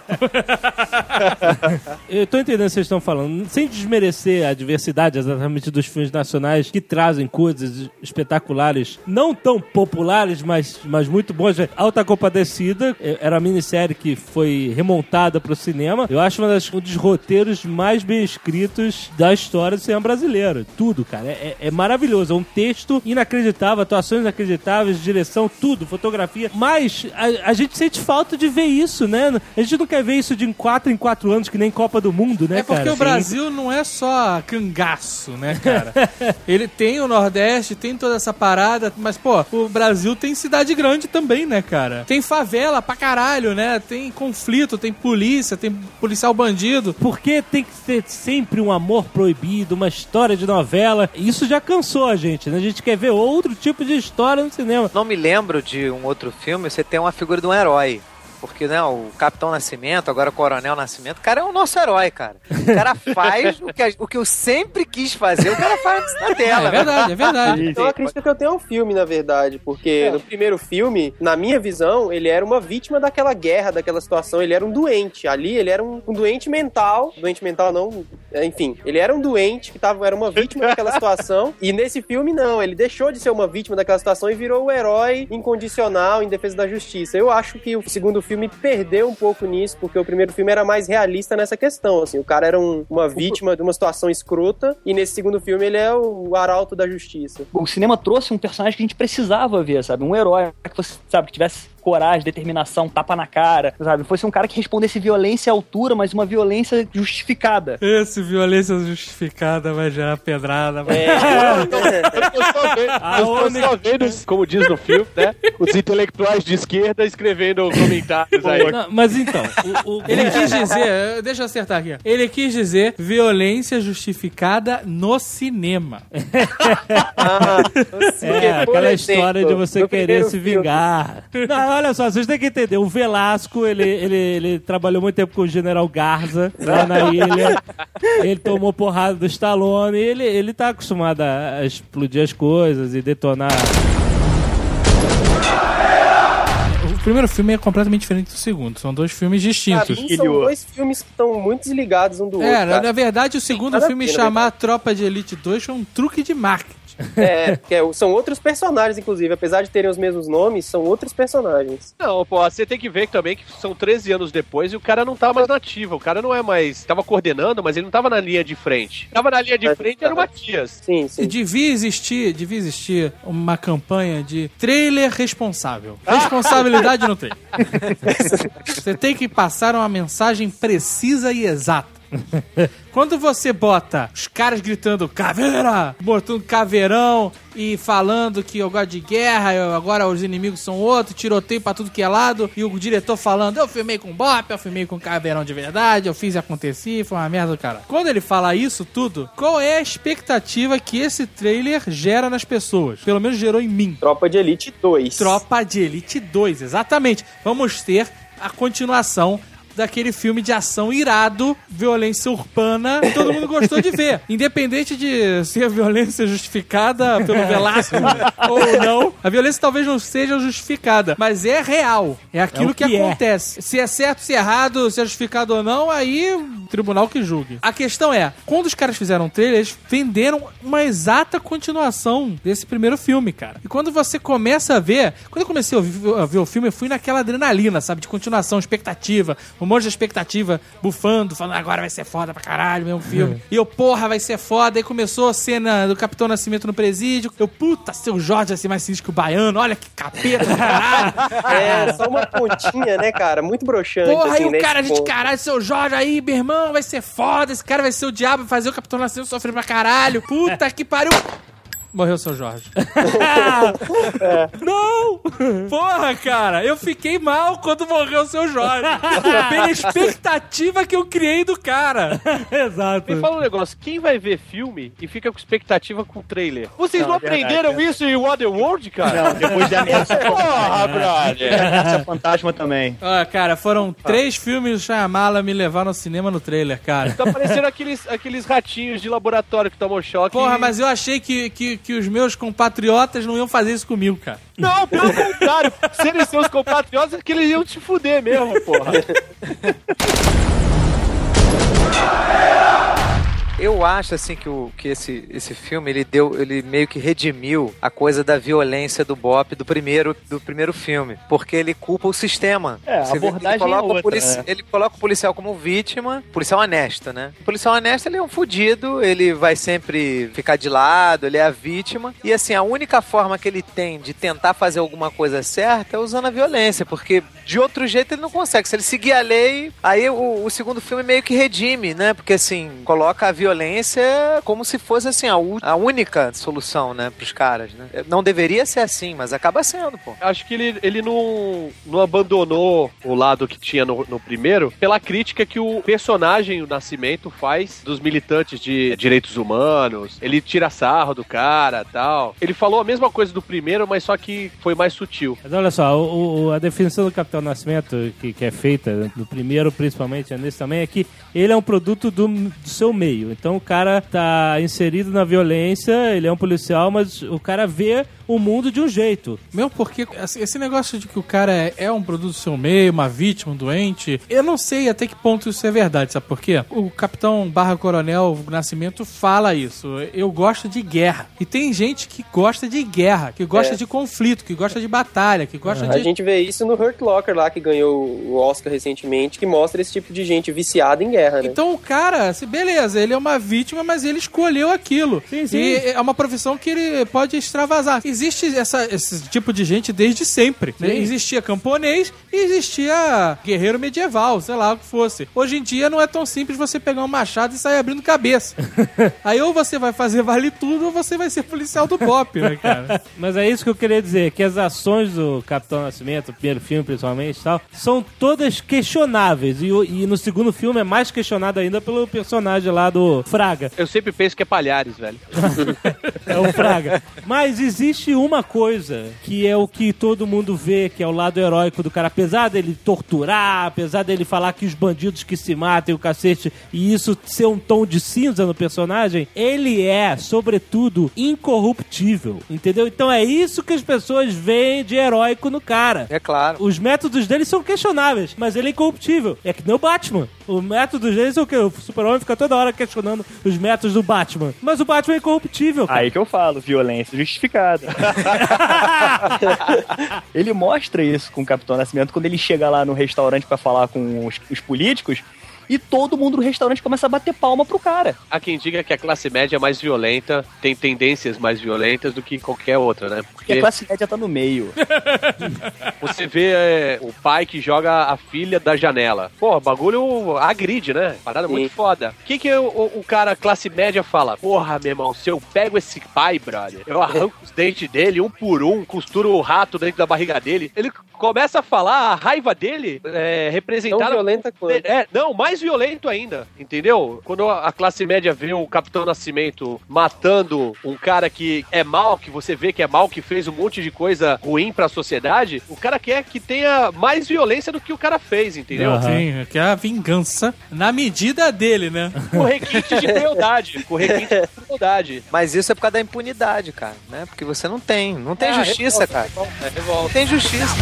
Eu tô entendendo o que vocês estão falando. Sem desmerecer a diversidade exatamente dos filmes nacionais que trazem coisas espetaculares, não tão populares, mas, mas muito bons. Alta Compadecida era a minissérie que foi remontada pro cinema. Eu acho uma das, um dos roteiros mais bem escritos da história do cinema brasileiro. Tudo, cara. É, é maravilhoso. É um texto inacreditável, atuações inacreditáveis, direção, tudo, fotografia. Mas a, a gente sente falta de ver isso, né? A gente não quer ver isso de em quatro em quatro anos, que nem Copa do Mundo, né, É porque cara? o Brasil não é só cangaço, né, cara? Ele tem o Nordeste, tem toda essa parada, mas, pô, o Brasil tem cidade grande também, né, cara? Tem favela pra caralho, né? Tem conflito, tem polícia, tem policial bandido. Por que tem que ter sempre um amor proibido, uma história de novela? Isso já cansou a gente, né? A gente quer ver outro tipo de história no cinema. Não me lembro de um outro filme, você tem uma figura de um herói. porque, né, o Capitão Nascimento, agora o Coronel Nascimento, o cara é o nosso herói, cara. O cara faz o que, a- o que eu sempre quis fazer, o cara faz na tela. É verdade, é verdade. Então a crítica que eu tenho ao filme, na verdade, porque no primeiro filme, na minha visão, ele era uma vítima daquela guerra, daquela situação, ele era um doente. Ali ele era um, um doente mental, doente mental não, é, enfim, ele era um doente que tava, era uma vítima daquela situação, e nesse filme não, ele deixou de ser uma vítima daquela situação e virou o herói incondicional em defesa da justiça. Eu acho que o segundo filme perdeu um pouco nisso, porque o primeiro filme era mais realista nessa questão, assim, o cara era um- uma vítima de uma situação escrota, e nesse segundo filme ele é o arauto da justiça. O cinema trouxe um personagem que a gente precisava ver, sabe? Um herói que você, sabe, que tivesse coragem, determinação, tapa na cara, sabe? Fosse um cara que respondesse violência à altura, mas uma violência justificada. Esse violência justificada vai gerar pedrada. Vai... Eu tô só vendo, A eu tô única- só vendo, como diz no filme, né? Os intelectuais de esquerda escrevendo comentários aí. Não, mas então, o, o- Ele quis dizer, deixa eu acertar aqui. Ele quis dizer violência justificada no cinema. Ah, É, por aquela exemplo, história de você no querer primeiro se filme- vingar. Não, olha só, vocês têm que entender. O Velasco, ele, ele, ele trabalhou muito tempo com o General Garza lá na ilha. Ele tomou porrada do Stallone. E ele, ele tá acostumado a, a explodir as coisas e detonar. O primeiro filme é completamente diferente do segundo. São dois filmes Pra distintos. mim, são dois filmes que estão muito desligados um do outro. É, na, cara. na verdade, o segundo nada a filme ver, na chamar Tropa de Elite dois foi um truque de marketing. É, que é- são outros personagens, inclusive. Apesar de terem os mesmos nomes, são outros personagens. Não, pô, você tem que ver também que são treze anos depois e o cara não tá mais nativo. O cara não é mais. Tava coordenando, mas ele não tava na linha de frente. Tava na linha de frente era o Matias. Sim, E sim. devia existir, devia existir uma campanha de trailer responsável. Responsabilidade no trailer. Você tem que passar uma mensagem precisa e exata. Quando você bota os caras gritando caveira, botando caveirão e falando que eu gosto de guerra, eu- agora os inimigos são outros, tiroteio pra tudo que é lado, e o diretor falando, eu filmei com bop, eu filmei com caveirão de verdade, eu fiz e aconteci, foi uma merda do cara. Quando ele fala isso tudo, qual é a expectativa que esse trailer gera nas pessoas? Pelo menos gerou em mim. Tropa de Elite dois. Tropa de Elite dois, exatamente. Vamos ter a continuação daquele filme de ação irado, violência urbana, que todo mundo gostou de ver. Independente de ser violência justificada pelo Velasco ou não, a violência talvez não seja justificada, mas é real. É aquilo É o que, que é. acontece. Se é certo, se é errado, se é justificado ou não, aí o tribunal que julgue. A questão é, quando os caras fizeram o trailer, eles venderam uma exata continuação desse primeiro filme, cara. E quando você começa a ver, quando eu comecei a ver, a ver o filme, eu fui naquela adrenalina, sabe, de continuação, expectativa, um monte de expectativa, bufando, falando, agora vai ser foda pra caralho, mesmo filme. E eu, porra, vai ser foda. Aí começou a cena do Capitão Nascimento no presídio. Eu, puta, seu Jorge vai ser mais sinistro que o baiano, olha que capeta do caralho. É, só uma pontinha, né, cara? Muito broxante. Porra, assim, aí o nesse cara, gente, ponto. caralho, seu Jorge aí, meu irmão, vai ser foda, esse cara vai ser o diabo, vai fazer o Capitão Nascimento sofrer pra caralho. Puta que pariu. Morreu o seu Jorge. Não! Porra, cara, eu fiquei mal quando morreu o seu Jorge. Pela expectativa que eu criei do cara. Exato. Me fala um negócio, quem vai ver filme e fica com expectativa com o trailer? Vocês não, Não, é verdade, aprenderam é. isso em Waterworld, cara? Não, depois da ameaça. Porra, brother! Ameaça fantasma também. Ah, cara, foram três filmes do Shyamalan me levaram ao cinema no trailer, cara. Tá parecendo aqueles, aqueles ratinhos de laboratório que tomam choque. Porra, e- mas eu achei que, que, que os meus compatriotas não iam fazer isso comigo, cara. Não, pelo contrário. Se eles são os compatriotas, é que eles iam te fuder mesmo, porra. Eu acho, assim, que, o, que esse, esse filme, ele deu, ele meio que redimiu a coisa da violência do Bop do primeiro, do primeiro filme. Porque ele culpa o sistema. É, a Você vê que abordagem ele coloca, é o outra, polici- né? ele coloca o policial como vítima, policial honesto, né? O policial honesto, ele é um fudido, ele vai sempre ficar de lado, ele é a vítima. E, assim, a única forma que ele tem de tentar fazer alguma coisa certa é usando a violência, porque de outro jeito ele não consegue. Se ele seguir a lei, aí o, o segundo filme meio que redime, né? Porque, assim, coloca a violência violência como se fosse, assim, a, u- a única solução, né, pros caras, né? Não deveria ser assim, mas acaba sendo, pô. Acho que ele, ele não, não abandonou o lado que tinha no, no primeiro pela crítica que o personagem, o Nascimento, faz dos militantes de direitos humanos. Ele tira sarro do cara e tal. Ele falou a mesma coisa do primeiro, mas só que foi mais sutil. Mas olha só, o, o- a definição do Capitão Nascimento, que, que é feita no primeiro, principalmente, nesse também, é que ele é um produto do, do seu meio. Então o cara tá inserido na violência, ele é um policial, mas o cara vê o mundo de um jeito. Mesmo porque assim, esse negócio de que o cara é, é um produto do seu meio, uma vítima, um doente, eu não sei até que ponto isso é verdade, sabe por quê? O Capitão barra Coronel Nascimento fala isso. Eu gosto de guerra. E tem gente que gosta de guerra, que gosta É. de conflito, que gosta de batalha, que gosta A de... gente vê isso no Hurt Locker lá, que ganhou o Oscar recentemente, que mostra esse tipo de gente viciada em guerra, né? Então o cara, assim, beleza, ele é uma vítima, mas ele escolheu aquilo. Sim, sim. E é uma profissão que ele pode extravasar. Existe essa, esse tipo de gente desde sempre. Né? Existia camponês e existia guerreiro medieval, sei lá o que fosse. Hoje em dia não é tão simples você pegar um machado e sair abrindo cabeça. Aí ou você vai fazer vale tudo ou você vai ser policial do pop, né, cara? Mas é isso que eu queria dizer, que as ações do Capitão Nascimento, o primeiro filme principalmente e tal, são todas questionáveis. E, o- e no segundo filme é mais questionado ainda pelo personagem lá do Fraga. Eu sempre penso que é Palhares, velho. É o Fraga. Mas existe uma coisa que é o que todo mundo vê, que é o lado heróico do cara. Apesar dele torturar, apesar dele falar que os bandidos que se matem, o cacete, e isso ser um tom de cinza no personagem, ele é, sobretudo, incorruptível. Entendeu? Então é isso que as pessoas veem de heróico no cara. É claro. Os métodos dele são questionáveis, mas ele é incorruptível. É que nem o Batman. Os métodos dele são o quê? O Super-Homem fica toda hora questionando os métodos do Batman. Mas o Batman é incorruptível, cara. Aí que eu falo, violência justificada. Ele mostra isso com o Capitão Nascimento quando ele chega lá no restaurante pra falar com os, os políticos e todo mundo do restaurante começa a bater palma pro cara. Há quem diga que a classe média é mais violenta, tem tendências mais violentas do que qualquer outra, né? Porque a classe média tá no meio. Você vê é, o pai que joga a filha da janela. Pô, bagulho agride, né? Parada Sim. muito foda. O que que o, o, o cara classe média fala? Porra, meu irmão, se eu pego esse pai, brother, eu arranco os dentes dele um por um, costuro o rato dentro da barriga dele. Ele começa a falar a raiva dele é, representada... Tão violenta quanto. É, não, mais violento ainda, entendeu? Quando a classe média vê o Capitão Nascimento matando um cara que é mal, que você vê que é mal, que fez um monte de coisa ruim pra sociedade, o cara quer que tenha mais violência do que o cara fez, entendeu? Aham. Sim, que é a vingança na medida dele, né? Com requinte de crueldade. Com requinte de crueldade. Mas isso é por causa da impunidade, cara, né? Porque você não tem, não tem Ah, justiça, revolta, cara. revolta, é, Não revolta. tem justiça.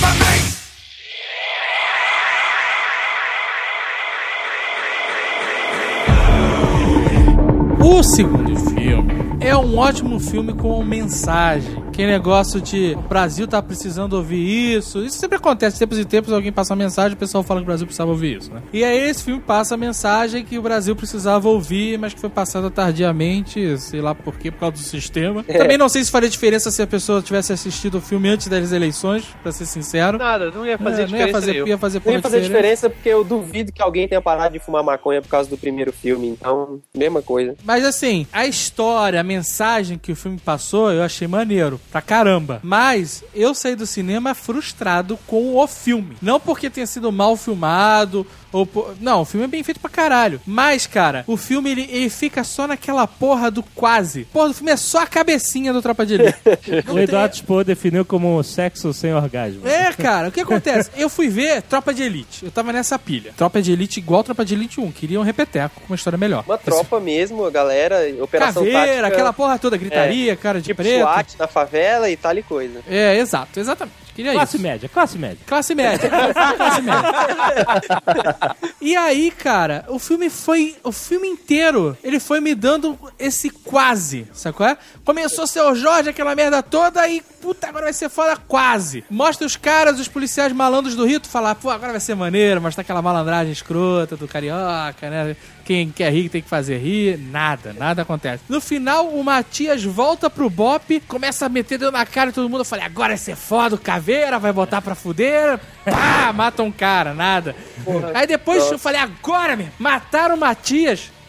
O segundo filme é um ótimo filme com mensagem. Que negócio de o Brasil tá precisando ouvir isso. Isso sempre acontece. De tempos em tempos alguém passa uma mensagem e o pessoal fala que o Brasil precisava ouvir isso, né? E aí esse filme passa a mensagem que o Brasil precisava ouvir, mas que foi passada tardiamente, sei lá por quê, por causa do sistema. É. Também não sei se faria diferença se a pessoa tivesse assistido o filme antes das eleições, pra ser sincero. Nada, não ia fazer É, não ia diferença fazer, nenhuma. ia fazer Não pouca ia fazer diferença. diferença porque eu duvido que alguém tenha parado de fumar maconha por causa do primeiro filme. Então, mesma coisa. Mas assim, a história, a mensagem que o filme passou, eu achei maneiro, pra caramba. Mas eu saí do cinema frustrado com o filme. Não porque tenha sido mal filmado, ou por... Não, o filme é bem feito pra caralho. Mas, cara, o filme, ele, ele fica só naquela porra do quase. Porra, o filme é só a cabecinha do Tropa de Elite. Não O tem- Eduardo Spohr definiu como sexo sem orgasmo. É, cara, o que acontece? Eu fui ver Tropa de Elite. Eu tava nessa pilha. Tropa de Elite igual Tropa de Elite um. Queria um repeteco com uma história melhor. Uma tropa mesmo, a galera, operação Caveira, tática, aquela porra toda, gritaria, cara de tipo preto. SWAT na favela e tal e coisa. É, exato, exatamente. Queria Classe isso. média, classe média. Classe média. Classe média. E aí, cara, o filme foi... O filme inteiro, ele foi me dando esse quase, sacou? É? Começou Seu Jorge, aquela merda toda, e puta, agora vai ser foda quase. Mostra os caras, os policiais malandros do Rio, tu fala, pô, agora vai ser maneiro, mostra aquela malandragem escrota do carioca, né? Quem quer rir tem que fazer rir. Nada, nada acontece. No final, o Matias volta pro Bop, começa a meter dedo na cara de todo mundo. Eu falei, agora vai ser foda, o Caveira vai botar pra fuder. Pá, mata um cara, nada. Aí depois eu falei, agora, meu, mataram o Matias.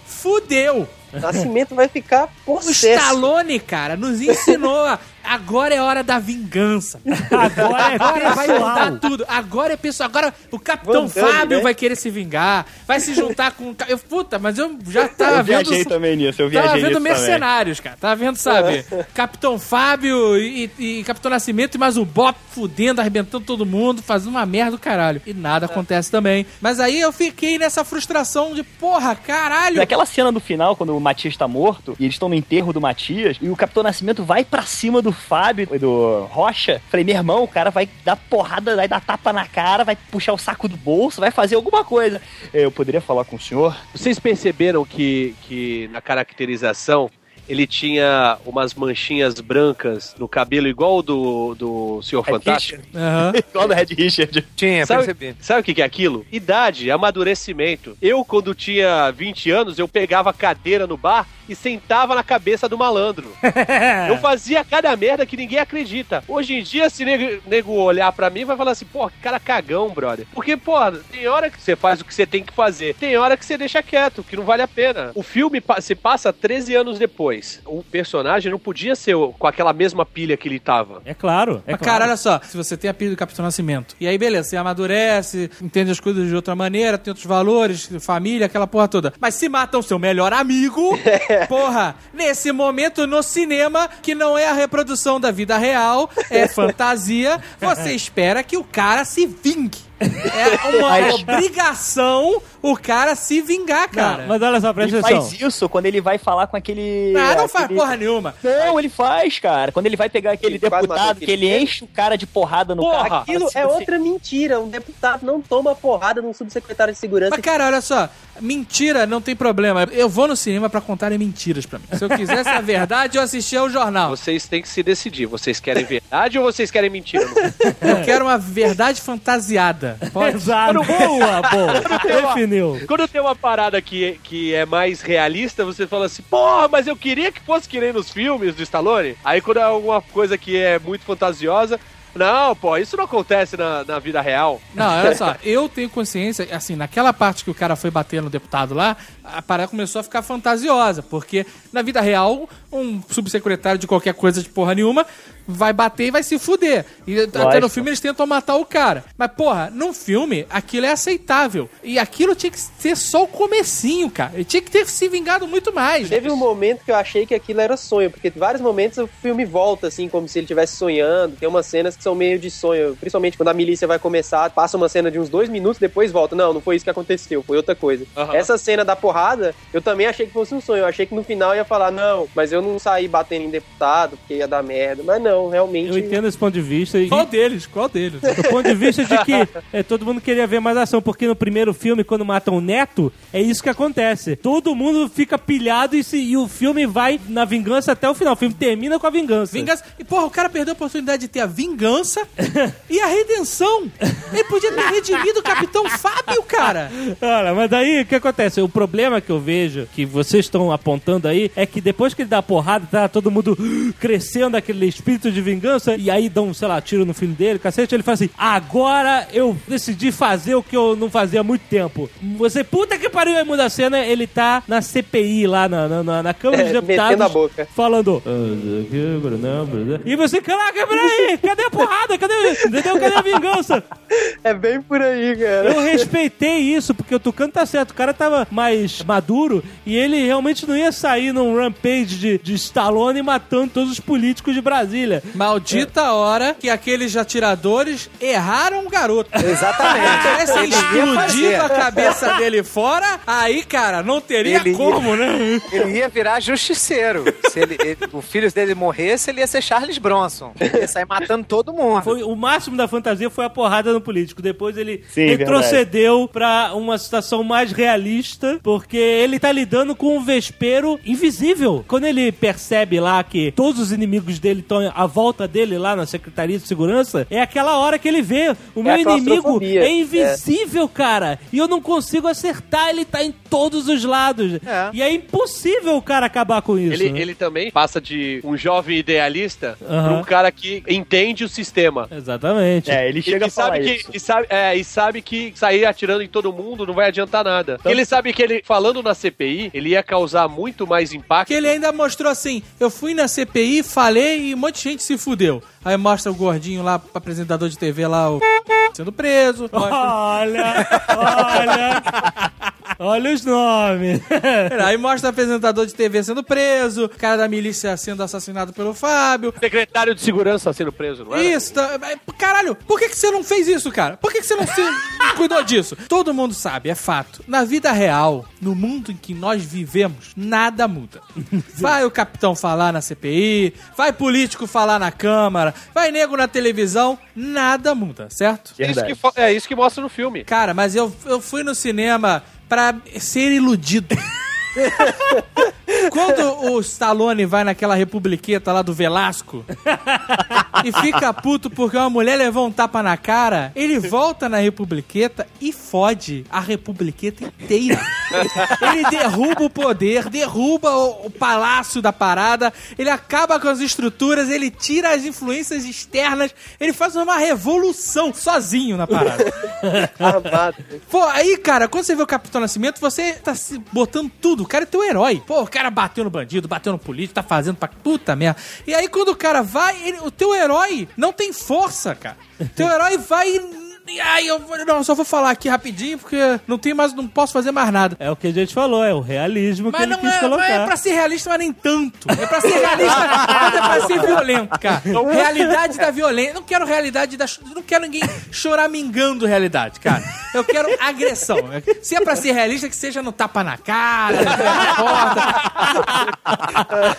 fudeu. Nascimento vai ficar O possesso. Stallone, cara, nos ensinou a- agora é hora da vingança. Agora é Agora vai mudar pessoal. tudo. Agora é pessoal. Agora o Capitão Van Damme, Fábio né? vai querer se vingar. Vai se juntar com... o ca- Eu, puta, mas eu já tava Eu vendo... viajei também nisso, eu viajei Tava vendo nisso também. Mercenários, cara. Tava vendo, sabe? Capitão Fábio e, e Capitão Nascimento e mais o Bop fudendo, arrebentando todo mundo, fazendo uma merda do caralho. E nada acontece também. Mas aí eu fiquei nessa frustração de, porra, caralho. Naquela cena do final, quando o Matias tá morto, e eles estão no enterro do Matias, e o Capitão Nascimento vai pra cima do Fábio e do Rocha. Falei, meu irmão, o cara vai dar porrada, vai dar tapa na cara, vai puxar o saco do bolso, vai fazer alguma coisa. Eu poderia falar com o senhor? Vocês perceberam que, que na caracterização ele tinha umas manchinhas brancas no cabelo igual o do, do Senhor Fantástico? Aham. Igual do Red Richard. Tinha, Sabe, percebi. sabe o que que é aquilo? Idade, amadurecimento. Eu, quando tinha vinte anos, eu pegava a cadeira no bar e sentava na cabeça do malandro. Eu fazia cada merda que ninguém acredita. Hoje em dia, se nego, nego olhar pra mim, vai falar assim, pô, que cara cagão, brother. Porque, pô, tem hora que você faz o que você tem que fazer. Tem hora que você deixa quieto, que não vale a pena. O filme pa- se passa treze anos depois. O personagem não podia ser o- com aquela mesma pilha que ele tava. É claro. É Mas, claro. cara, olha só, se você tem a pilha do Capitão Nascimento, e aí, beleza, você amadurece, entende as coisas de outra maneira, tem outros valores, família, aquela porra toda. Mas se matam seu melhor amigo, porra, nesse momento no cinema, que não é a reprodução da vida real, é fantasia, você espera que o cara se vingue. É uma Mas- obrigação o cara se vingar, cara. Não, mas olha só, presta Ele atenção. faz isso quando ele vai falar com aquele... Ah, não faz aquele- porra nenhuma. Não, ele faz, cara. Quando ele vai pegar aquele Ele quase matou deputado, aquele que ele cara. enche o cara de porrada no Porra! carro. Aquilo assim, é assim, outra mentira. Um deputado não toma porrada num subsecretário de segurança. Mas, cara, olha só, mentira não tem problema. Eu vou no cinema pra contarem mentiras pra mim. Se eu quisesse a verdade, eu assistia ao jornal. Vocês têm que se decidir. Vocês querem verdade ou vocês querem mentira? Eu quero uma verdade fantasiada. Pode? Exato. Boa, boa. Definiu. Quando tem uma parada que, que é mais realista, você fala assim, porra, mas eu queria que fosse que nem nos filmes do Stallone. Aí quando é alguma coisa que é muito fantasiosa, não, pô, isso não acontece na, na vida real. Não, olha só, eu tenho consciência, assim, naquela parte que o cara foi bater no deputado lá, a parada começou a ficar fantasiosa, porque na vida real, um subsecretário de qualquer coisa de porra nenhuma vai bater e vai se fuder. E até Lógico. no filme eles tentam matar o cara. Mas, porra, num filme, aquilo é aceitável. E aquilo tinha que ser só o comecinho, cara. Ele tinha que ter se vingado muito mais. Teve um momento que eu achei que aquilo era sonho, porque em vários momentos o filme volta, assim, como se ele estivesse sonhando. Tem umas cenas que são meio de sonho, principalmente quando a milícia vai começar, passa uma cena de uns dois minutos, depois volta. Não, não foi isso que aconteceu, foi outra coisa. Aham. Essa cena da porrada, eu também achei que fosse um sonho. Eu achei que no final ia falar, não, mas eu não saí batendo em deputado, porque ia dar merda. Mas não, realmente... Eu entendo esse ponto de vista. E, Qual deles? Qual deles? do ponto de vista de que é, todo mundo queria ver mais ação, porque no primeiro filme, quando matam o neto, é isso que acontece. Todo mundo fica pilhado e, se, e o filme vai na vingança até o final. O filme termina com a vingança. Vingança. E, porra, o cara perdeu a oportunidade de ter a vingança e a redenção. Ele podia ter redimido o Capitão Fábio, cara. Olha, mas daí o que acontece? O problema que eu vejo, que vocês estão apontando aí, é que depois que ele dá a porrada, tá todo mundo crescendo aquele espírito de vingança, e aí dão, sei lá, tiro no filho dele, cacete, ele fala assim, agora eu decidi fazer o que eu não fazia há muito tempo. Você, puta que pariu, aí muda a cena, ele tá na C P I lá, na, na, na, na Câmara É, dos Deputados, metendo a boca. falando, e você, caraca, peraí, cadê a porrada, cadê, entendeu? Cadê a vingança? É bem por aí, cara. Eu respeitei isso, porque o Tucano tá certo. O cara tava mais maduro e ele realmente não ia sair num rampage de, de Stallone matando todos os políticos de Brasília. Maldita hora que aqueles atiradores erraram o garoto. Exatamente. Tivesse Ele ia fazer. explodido a cabeça dele fora, aí, cara, não teria Ele ia- como, né? Ele ia virar justiceiro. Se ele, ele- o filho dele morresse, ele ia ser Charles Bronson. Ele ia sair matando todo mundo. Foi, o máximo da fantasia foi a porrada no político. Depois ele Sim, retrocedeu pra uma situação mais realista, porque ele tá lidando com um vespeiro invisível. Quando ele percebe lá que todos os inimigos dele estão à volta dele lá na Secretaria de Segurança, é aquela hora que ele vê. O meu a inimigo claustrofobia. é invisível, cara. E eu não consigo acertar. Ele tá em todos os lados. É. E é impossível o cara acabar com isso. Ele, né? ele também passa de um jovem idealista Aham. pra um cara que entende o sistema. Exatamente. É, ele chega E, a falar sabe isso. que, e, sabe, é, e sabe que sair atirando em todo mundo não vai adiantar nada. Ele sabe que ele, falando na C P I, ele ia causar muito mais impacto. Que ele ainda mostrou assim, eu fui na C P I, falei e um monte de gente se fudeu. Aí mostra o gordinho lá, apresentador de T V lá, o sendo preso. Mostra... Olha, olha, olha os nomes. Aí mostra o apresentador de T V sendo preso, o cara da milícia sendo assassinado pelo Fábio. Secretário de segurança sendo preso, não é? Isso, tá, caralho, por que, que você não fez isso, cara? Por que, que você não se cuidou disso? Todo mundo sabe, é fato. Na vida real, no mundo em que nós vivemos, nada muda. Vai o capitão falar na C P I, vai político falar na Câmara, vai nego na televisão, nada muda, certo? É isso que, fo- é isso que mostra no filme. Cara, mas eu, eu fui no cinema pra ser iludido. Quando o Stallone vai naquela republiqueta lá do Velasco e fica puto porque uma mulher levou um tapa na cara, ele volta na republiqueta e fode a republiqueta inteira. Ele derruba o poder, derruba o, o palácio da parada, ele acaba com as estruturas, ele tira as influências externas, ele faz uma revolução sozinho na parada. Armado. Pô, aí, cara, quando você vê o Capitão Nascimento, você tá se botando tudo. O cara é teu herói. Pô, o cara bateu no bandido, bateu no político, tá fazendo pra puta merda. E aí, quando o cara vai, ele- o teu herói não tem força, cara. Teu herói vai e... e aí, eu vou- não, só vou falar aqui rapidinho, porque não tem mais, não posso fazer mais nada. É o que a gente falou, é o realismo que Mas ele não quis é, colocar. mas é pra ser realista, mas nem tanto. É pra ser realista, mas é pra ser violento, cara. Realidade da violência. Não quero realidade da... Não quero ninguém choramingando realidade, cara. Eu quero agressão. Se é pra ser realista, que seja no tapa na cara, na porta.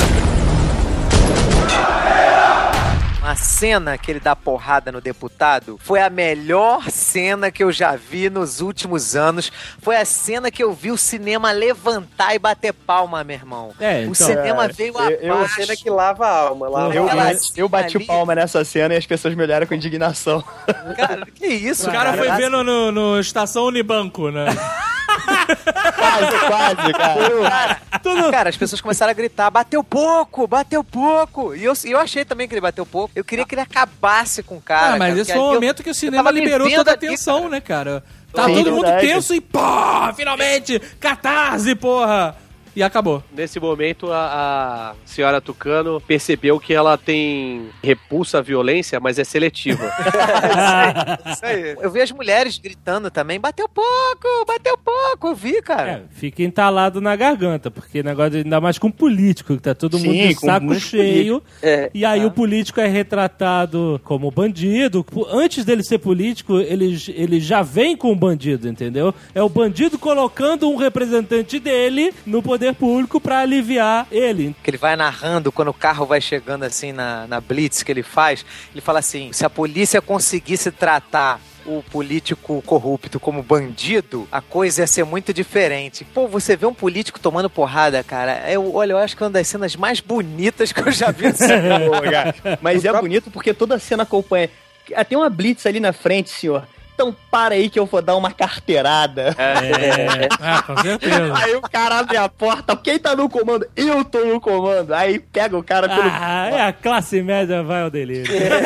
A cena que ele dá porrada no deputado foi a melhor cena que eu já vi nos últimos anos. Foi a cena que eu vi o cinema levantar e bater palma, meu irmão. É, o então, cinema é, veio eu- eu- abaixo. Cena que lava a alma. Lava Eu, a Aquela alma. eu bati ali- palma nessa cena e as pessoas me olharam com indignação. Cara, que isso, O cara foi ver no, no, no Estação Unibanco, né? Quase, quase, cara. Cara, cara, as pessoas começaram a gritar, bateu pouco, bateu pouco. E eu, e eu achei também que ele bateu pouco. Eu queria que ele acabasse com o cara. Ah, mas cara, esse porque foi o ali eu- momento que o eu cinema tava liberou vivendo toda a ali, tensão, cara. né, cara? Tá Sim, todo mundo verdade. tenso e, pô, finalmente, catarse, porra. E acabou. Nesse momento, a, a senhora Tucano percebeu que ela tem repulsa à violência, mas é seletiva. Isso aí. Eu vi as mulheres gritando também, bateu pouco, bateu pouco, eu vi, cara. É, fica entalado na garganta, porque negócio de, ainda mais com político, que tá todo Sim, mundo de com saco muito cheio. É. E aí o político é retratado como bandido. Antes dele ser político, ele, ele já vem com o bandido, entendeu? É o bandido colocando um representante dele no poder público pra aliviar ele. Que ele vai narrando quando o carro vai chegando assim na, na blitz que ele faz. Ele fala assim, se a polícia conseguisse tratar o político corrupto como bandido, a coisa ia ser muito diferente. Pô, você vê um político tomando porrada, cara, eu, olha, eu acho que é uma das cenas mais bonitas que eu já vi no cinema. Pô, cara. Mas é bonito porque toda a cena acompanha. Ah, tem uma blitz ali na frente, senhor. Então para aí que eu vou dar uma carteirada. É. Ah, com certeza. Aí o cara abre a porta. Quem tá no comando? Eu tô no comando. Aí pega o cara pelo... Ah, é a classe média vai ao delírio.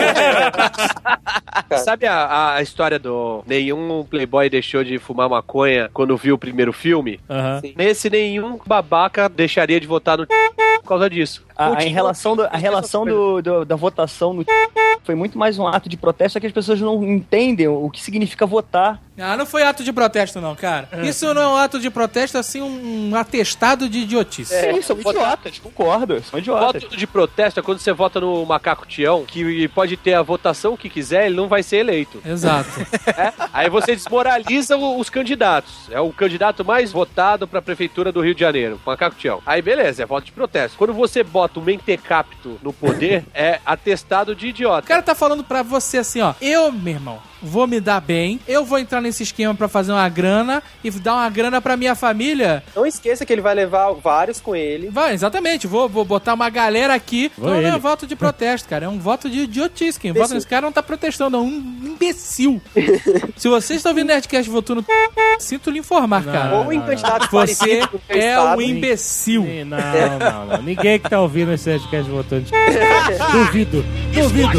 Sabe a, a história do nenhum playboy deixou de fumar maconha quando viu o primeiro filme? Aham. Nesse, nenhum babaca deixaria de votar no por causa disso. A, a, Continua- em relação, do, a relação do, do- da votação no foi muito mais um ato de protesto, só que as pessoas não entendem o que significa votar. Ah, não foi ato de protesto, não, cara. Isso não é um ato de protesto, assim, um atestado de idiotice. Sim, são idiotas, concordo, são idiotas. Voto de protesto é quando você vota no macaco Tião, que pode ter a votação que quiser, ele não vai ser eleito. Exato. É? Aí você desmoraliza o- os candidatos. É o candidato mais votado pra prefeitura do Rio de Janeiro, macaco Tião. Aí beleza, é voto de protesto. Quando você bota o mentecapto no poder, é atestado de idiota. O cara tá falando pra você assim, ó. Eu, meu irmão, vou me dar bem, eu vou entrar nesse esquema pra fazer uma grana e dar uma grana pra minha família. Não esqueça que ele vai levar vários com ele. Vai, exatamente, vou, vou botar uma galera aqui. Vou Não, não é ele. um voto de protesto, cara, é um voto de idiotice. Quem vota nesse cara não tá protestando, é um imbecil. Se vocês estão ouvindo Nerdcast votando, sinto lhe informar, Não, cara. Ou em candidatos Você parecidos com o seu é estado. um imbecil. Sim, Não, não, não. Ninguém que tá ouvindo esse podcast votando. Duvido, duvido.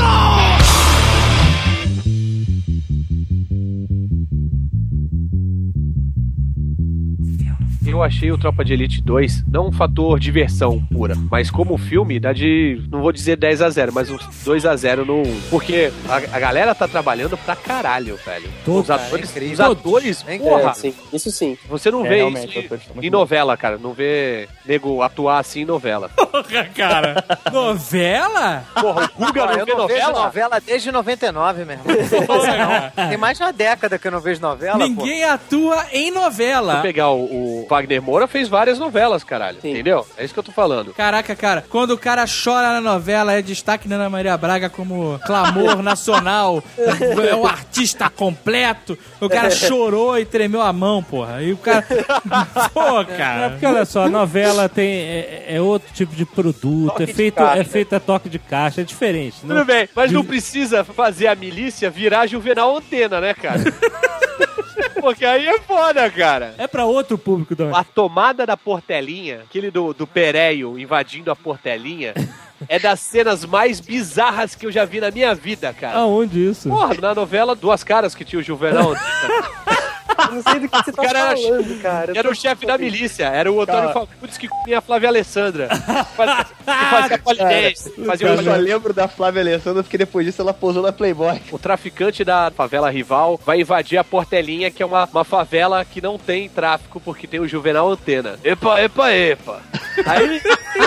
Eu achei o Tropa de Elite dois não um fator diversão pura, mas como filme dá de, não vou dizer dez a zero, mas uns dois a zero no um. Porque a, a galera tá trabalhando pra caralho, velho. Todos, os atores, é incrível. os atores, É porra, É, sim, isso sim. você não É, vê realmente, isso os atores estão muito em bons. novela, cara. Não vê nego atuar assim em novela. Porra, cara. Novela? Porra, o Guga Pô, não eu vê não vejo novela? novela desde noventa e nove, meu irmão. Tem mais de uma década que eu não vejo novela, Ninguém atua em novela. Vou pegar o, o Wagner Moura, fez várias novelas, caralho. Sim. Entendeu? É isso que eu tô falando. Caraca, cara, quando o cara chora na novela, é destaque na Ana Maria Braga como clamor nacional, é um artista completo, o cara chorou e tremeu a mão, porra, e o cara... Pô, É cara... porque, olha só, a novela tem, é, é outro tipo de produto, Toque é de feito, caixa. é feito a toque de caixa, é diferente. Não? Tudo bem, mas não precisa fazer a milícia virar Juvenal Antena, né, cara? Porque aí é foda, cara. É pra outro público também. A tomada da Portelinha, aquele do, do Pereio invadindo a Portelinha, é das cenas mais bizarras que eu já vi na minha vida, cara. Aonde isso? Porra, na novela Duas Caras que tinha o Juvenal Antena. Eu não sei do que você tá Cara, era- falando, cara. Eu Era tô- o chefe da milícia, era o Antônio Cara. Fagundes que comia a Flávia Alessandra. Fazia, que fazia polidense, fazia Eu um só lembro da Flávia Alessandra porque depois disso ela posou na Playboy. O traficante da favela rival vai invadir a Portelinha, que é uma, uma favela que não tem tráfico, porque tem o Juvenal Antena. Epa, epa, epa. Aí...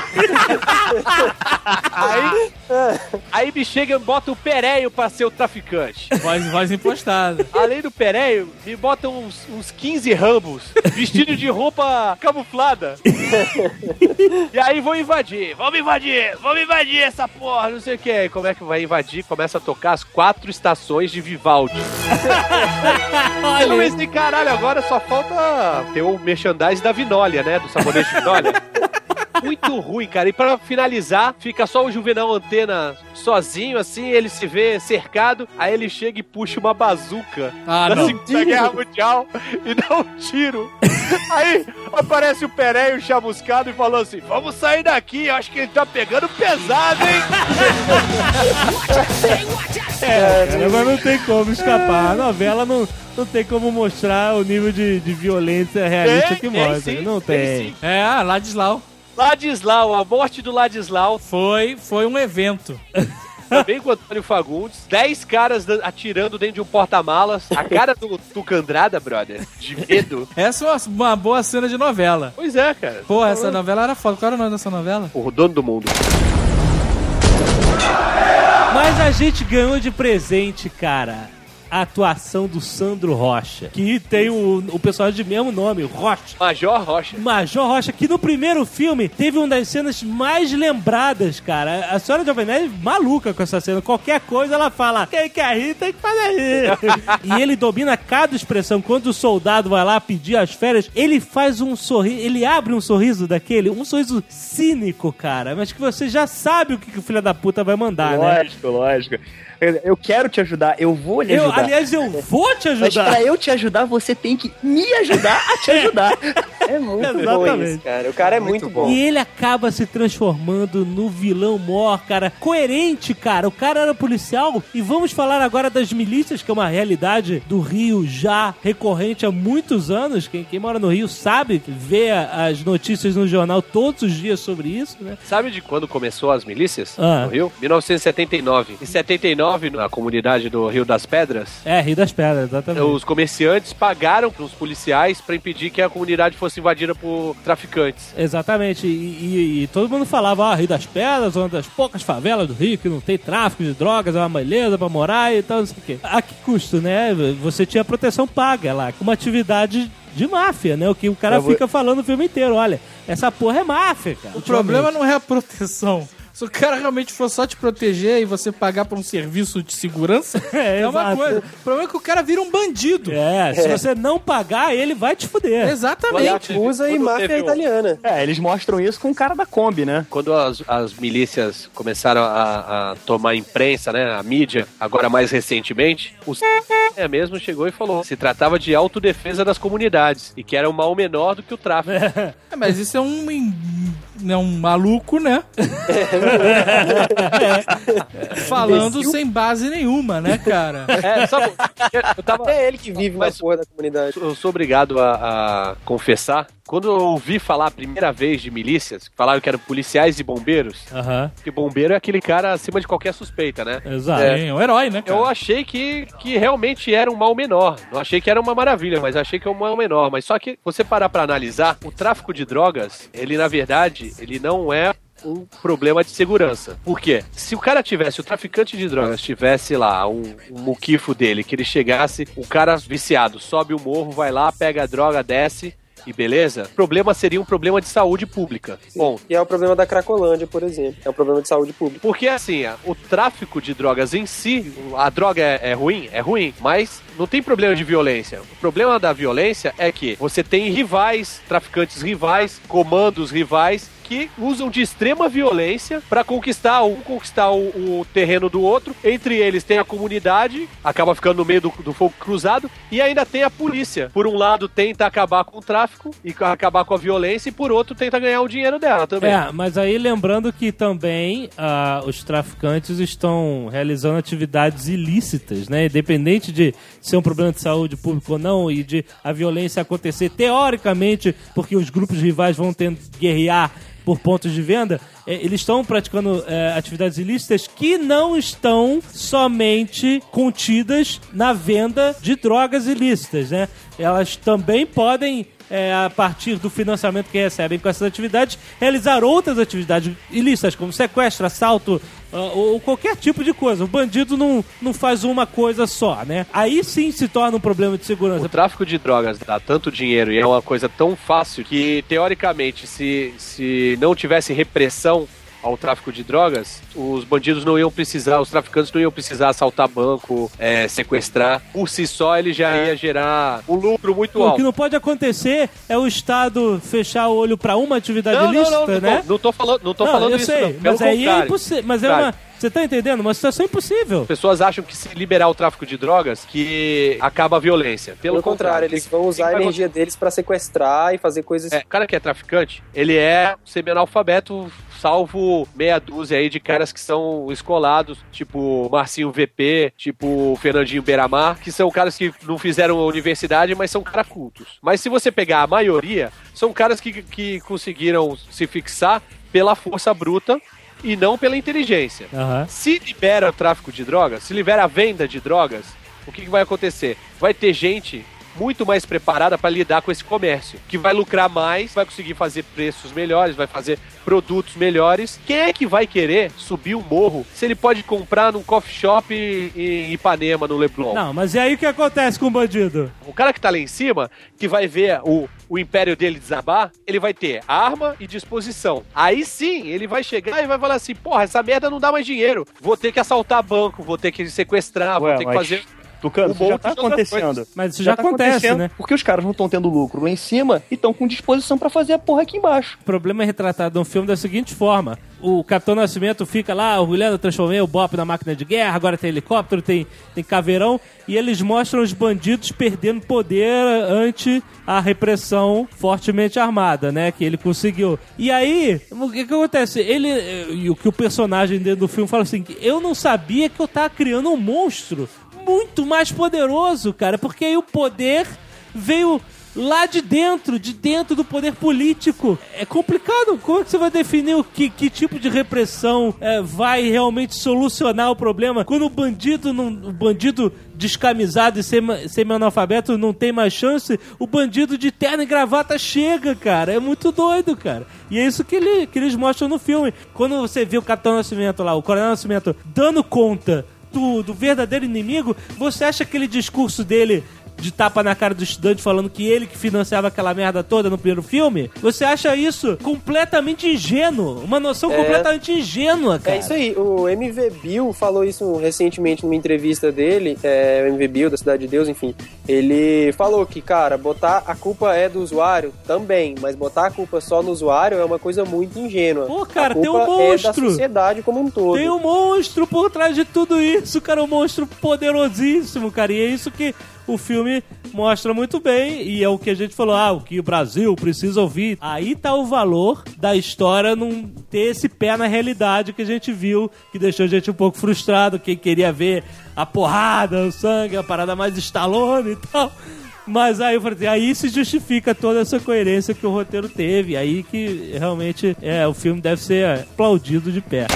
aí... Aí me chega e bota o Pereio pra ser o traficante. Voz, voz impostada. Além do Pereio, me botam uns, uns quinze rambos vestidos de roupa camuflada. E aí vão invadir. Vamos invadir, vamos invadir essa porra, não sei o que. Como é que vai invadir? Começa a tocar as quatro estações de Vivaldi. Eu pensei, caralho, agora só falta ter o merchandise da Vinólia, né? Do sabonete Vinólia. Muito ruim, cara. E pra finalizar, fica só o Juvenal Antena sozinho, assim, ele se vê cercado, aí ele chega e puxa uma bazuca Ah, da não. Segunda Guerra Mundial e dá um tiro. Aí aparece o Pereio chamuscado e falou assim: vamos sair daqui, eu acho que ele tá pegando pesado, hein? É, cara, mas não tem como escapar. A novela não, não tem como mostrar o nível de, de violência realista Tem, que tem mostra. sim, não tem tem. sim. É, ah, Ladislau. Ladislau, a morte do Ladislau, Foi, foi um evento. também com o Antônio Fagundes, dez caras da- atirando dentro de um porta-malas, a cara do Tucandrada, brother, de medo. Essa é uma, uma boa cena de novela. Pois é, cara. Pô, essa novela era foda. Qual era o nome dessa novela? O dono do mundo. Mas a gente ganhou de presente, cara, a atuação do Sandro Rocha, que tem o, o personagem de mesmo nome, Rocha. Major Rocha. Major Rocha, que no primeiro filme teve uma das cenas mais lembradas, cara. A senhora Jovem Nerd é maluca com essa cena. Qualquer coisa ela fala, quem quer rir tem que fazer rir. E ele domina cada expressão. Quando o soldado vai lá pedir as férias, ele faz um sorriso, ele abre um sorriso daquele, um sorriso cínico, cara, mas que você já sabe o que, que o filho da puta vai mandar, né? Lógico, lógico. Eu- Eu quero te ajudar, eu vou lhe Eu, ajudar. aliás, eu vou te Mas ajudar. pra eu te ajudar, você tem que me ajudar a te ajudar. É muito bom Exatamente. isso, cara. O cara é muito, bom. E ele acaba se transformando no vilão mor, cara. Coerente, cara. O cara era policial. E vamos falar agora das milícias, que é uma realidade do Rio já recorrente há muitos anos. Quem, quem mora no Rio sabe, vê as notícias no jornal todos os dias sobre isso, né? Sabe de quando começou as milícias Ah. no Rio? mil novecentos e setenta e nove. Em setenta e nove, na comunidade do Rio das Pedras, É, Rio das Pedras, exatamente. os comerciantes pagaram para os policiais para impedir que a comunidade fosse invadida por traficantes. Exatamente, e, e- e todo mundo falava, ah, Rio das Pedras, uma das poucas favelas do Rio que não tem tráfico de drogas, é uma beleza pra morar e tal, não sei o quê. A que custo, né? Você tinha proteção paga lá, uma atividade de máfia, né? O que o cara Eu vou- fica falando o filme inteiro, olha, essa porra é máfia, cara. O problema não é a proteção. Se o cara realmente for só te proteger e você pagar por um serviço de segurança, é, é uma exato. coisa. O problema é que o cara vira um bandido. É, se você não pagar, ele vai te fuder. Exatamente. Yakuza e Quando máfia teve o- italiana. É, eles mostram isso com o cara da Kombi, né? Quando as, as milícias começaram a, a tomar imprensa, né, a mídia, agora mais recentemente, o C é mesmo chegou e falou se tratava de autodefesa das comunidades e que era um mal menor do que o tráfico. É, mas isso é um, é um maluco, né? Falando sem base nenhuma, né, cara? É, sabe, eu tava, É ele que vive Mas- na porra da comunidade. eu sou obrigado a, a confessar, quando eu ouvi falar a primeira vez de milícias, falaram que eram policiais e bombeiros, Aham, porque bombeiro é aquele cara acima de qualquer suspeita, né? exato. É, é um herói, né, cara? Eu achei que, que realmente era um mal menor. Não achei que era uma maravilha, mas achei que é um mal menor. Mas só que você parar pra analisar, o tráfico de drogas, ele na verdade, ele não é um problema de segurança. Por quê? Se o cara tivesse, o traficante de drogas tivesse lá um, um muquifo dele, que ele chegasse, o cara viciado, sobe o morro, vai lá, pega a droga, desce e beleza, o problema seria um problema de saúde pública. Bom, E é o problema da Cracolândia, por exemplo. É um problema de saúde pública. porque assim, o tráfico de drogas em si, a droga é, é ruim? É ruim, mas não tem problema de violência. O problema da violência é que você tem rivais, traficantes rivais, comandos rivais, que usam de extrema violência para conquistar um, conquistar o, o terreno do outro. Entre eles tem a comunidade, acaba ficando no meio do, do fogo cruzado, e ainda tem a polícia. Por um lado tenta acabar com o tráfico e acabar com a violência, e por outro tenta ganhar o dinheiro dela também. É, mas aí lembrando que também ah, os traficantes estão realizando atividades ilícitas, né? Independente de ser um problema de saúde pública ou não, e de a violência acontecer teoricamente porque os grupos rivais vão ter guerrear por pontos de venda, eh, eles estão praticando eh, atividades ilícitas que não estão somente contidas na venda de drogas ilícitas, né? Elas também podem, é, a partir do financiamento que recebem com essas atividades, realizar outras atividades ilícitas, como sequestro, assalto, uh, ou qualquer tipo de coisa. O bandido não, não faz uma coisa só, né? Aí sim se torna um problema de segurança. O tráfico de drogas dá tanto dinheiro e é uma coisa tão fácil que, teoricamente, se, se não tivesse repressão ao tráfico de drogas, os bandidos não iam precisar, os traficantes não iam precisar assaltar banco, é, sequestrar. Por si só, ele já ia gerar um lucro muito O alto. que não pode acontecer é o Estado fechar o olho pra uma atividade Não, não, ilícita, não, não, né? tô, não tô falando, não tô Não, falando eu isso, sei, não. Pelo mas aí é contrário. impossível. Mas é Cara, uma... Você tá entendendo? Uma situação impossível. As pessoas acham que se liberar o tráfico de drogas, que acaba a violência. Pelo, Pelo contrário, eles vão usar a energia deles pra sequestrar e fazer coisas... É, o cara que é traficante, ele é semi-analfabeto, salvo meia dúzia aí de caras que são escolados, tipo Marcinho V P, tipo Fernandinho Beiramar, que são caras que não fizeram a universidade, mas são caras cultos. Mas se você pegar a maioria, são caras que, que conseguiram se fixar pela força bruta e não pela inteligência. Aham. Se libera o tráfico de drogas, se libera a venda de drogas, o que, que vai acontecer? Vai ter gente muito mais preparada para lidar com esse comércio, que vai lucrar mais, vai conseguir fazer preços melhores, vai fazer produtos melhores. Quem é que vai querer subir o morro se ele pode comprar num coffee shop em Ipanema, no Leblon? Não, mas e aí o que acontece com o bandido? O cara que tá lá em cima, que vai ver o, o império dele desabar, ele vai ter arma e disposição. Aí sim, ele vai chegar e vai falar assim, porra, essa merda não dá mais dinheiro. Vou ter que assaltar banco, vou ter que sequestrar, vou Ué, ter que mas- fazer... Tucano, Um isso já monte tá de outras acontecendo. coisas. Mas isso já tá acontece, acontecendo, né? Porque os caras não estão tendo lucro lá em cima e estão com disposição pra fazer a porra aqui embaixo. O problema é retratado no filme da seguinte forma. O Capitão Nascimento fica lá orgulhando, transformei o Bop na máquina de guerra, agora tem helicóptero, tem, tem caveirão, e eles mostram os bandidos perdendo poder ante a repressão fortemente armada, né, que ele conseguiu. E aí, o que que acontece? Ele, e o que o personagem dentro do filme fala assim, eu não sabia que eu tava criando um monstro muito mais poderoso, cara, porque aí o poder veio lá de dentro, de dentro do poder político. É complicado. Como é que você vai definir o que, que tipo de repressão é, vai realmente solucionar o problema quando o bandido, não, o bandido descamisado e semi- semi-analfabeto não tem mais chance, o bandido de terno e gravata chega, cara. É muito doido, cara. E é isso que, ele, que eles mostram no filme. Quando você vê o Capitão Nascimento lá, o Coronel Nascimento, dando conta do, do verdadeiro inimigo, você acha aquele discurso dele de tapa na cara do estudante falando que ele que financiava aquela merda toda no primeiro filme, você acha isso completamente ingênuo. Uma noção É. completamente ingênua, cara. É isso aí, o M V Bill falou isso recentemente numa entrevista dele, é, o M V Bill da Cidade de Deus, enfim. Ele falou que, cara, botar a culpa é do usuário também, mas botar a culpa só no usuário é uma coisa muito ingênua. Pô, cara, a culpa tem um é da monstro. sociedade como um todo. Tem um monstro por trás de tudo isso, cara, um monstro poderosíssimo, cara, e é isso que o filme mostra muito bem, e é o que a gente falou, ah, o que o Brasil precisa ouvir. Aí tá o valor da história não ter esse pé na realidade que a gente viu, que deixou a gente um pouco frustrado, quem queria ver a porrada, o sangue, a parada mais Stallone e tal. Mas aí eu falei assim, aí se justifica toda essa coerência que o roteiro teve, aí que realmente é, o filme deve ser aplaudido de pé.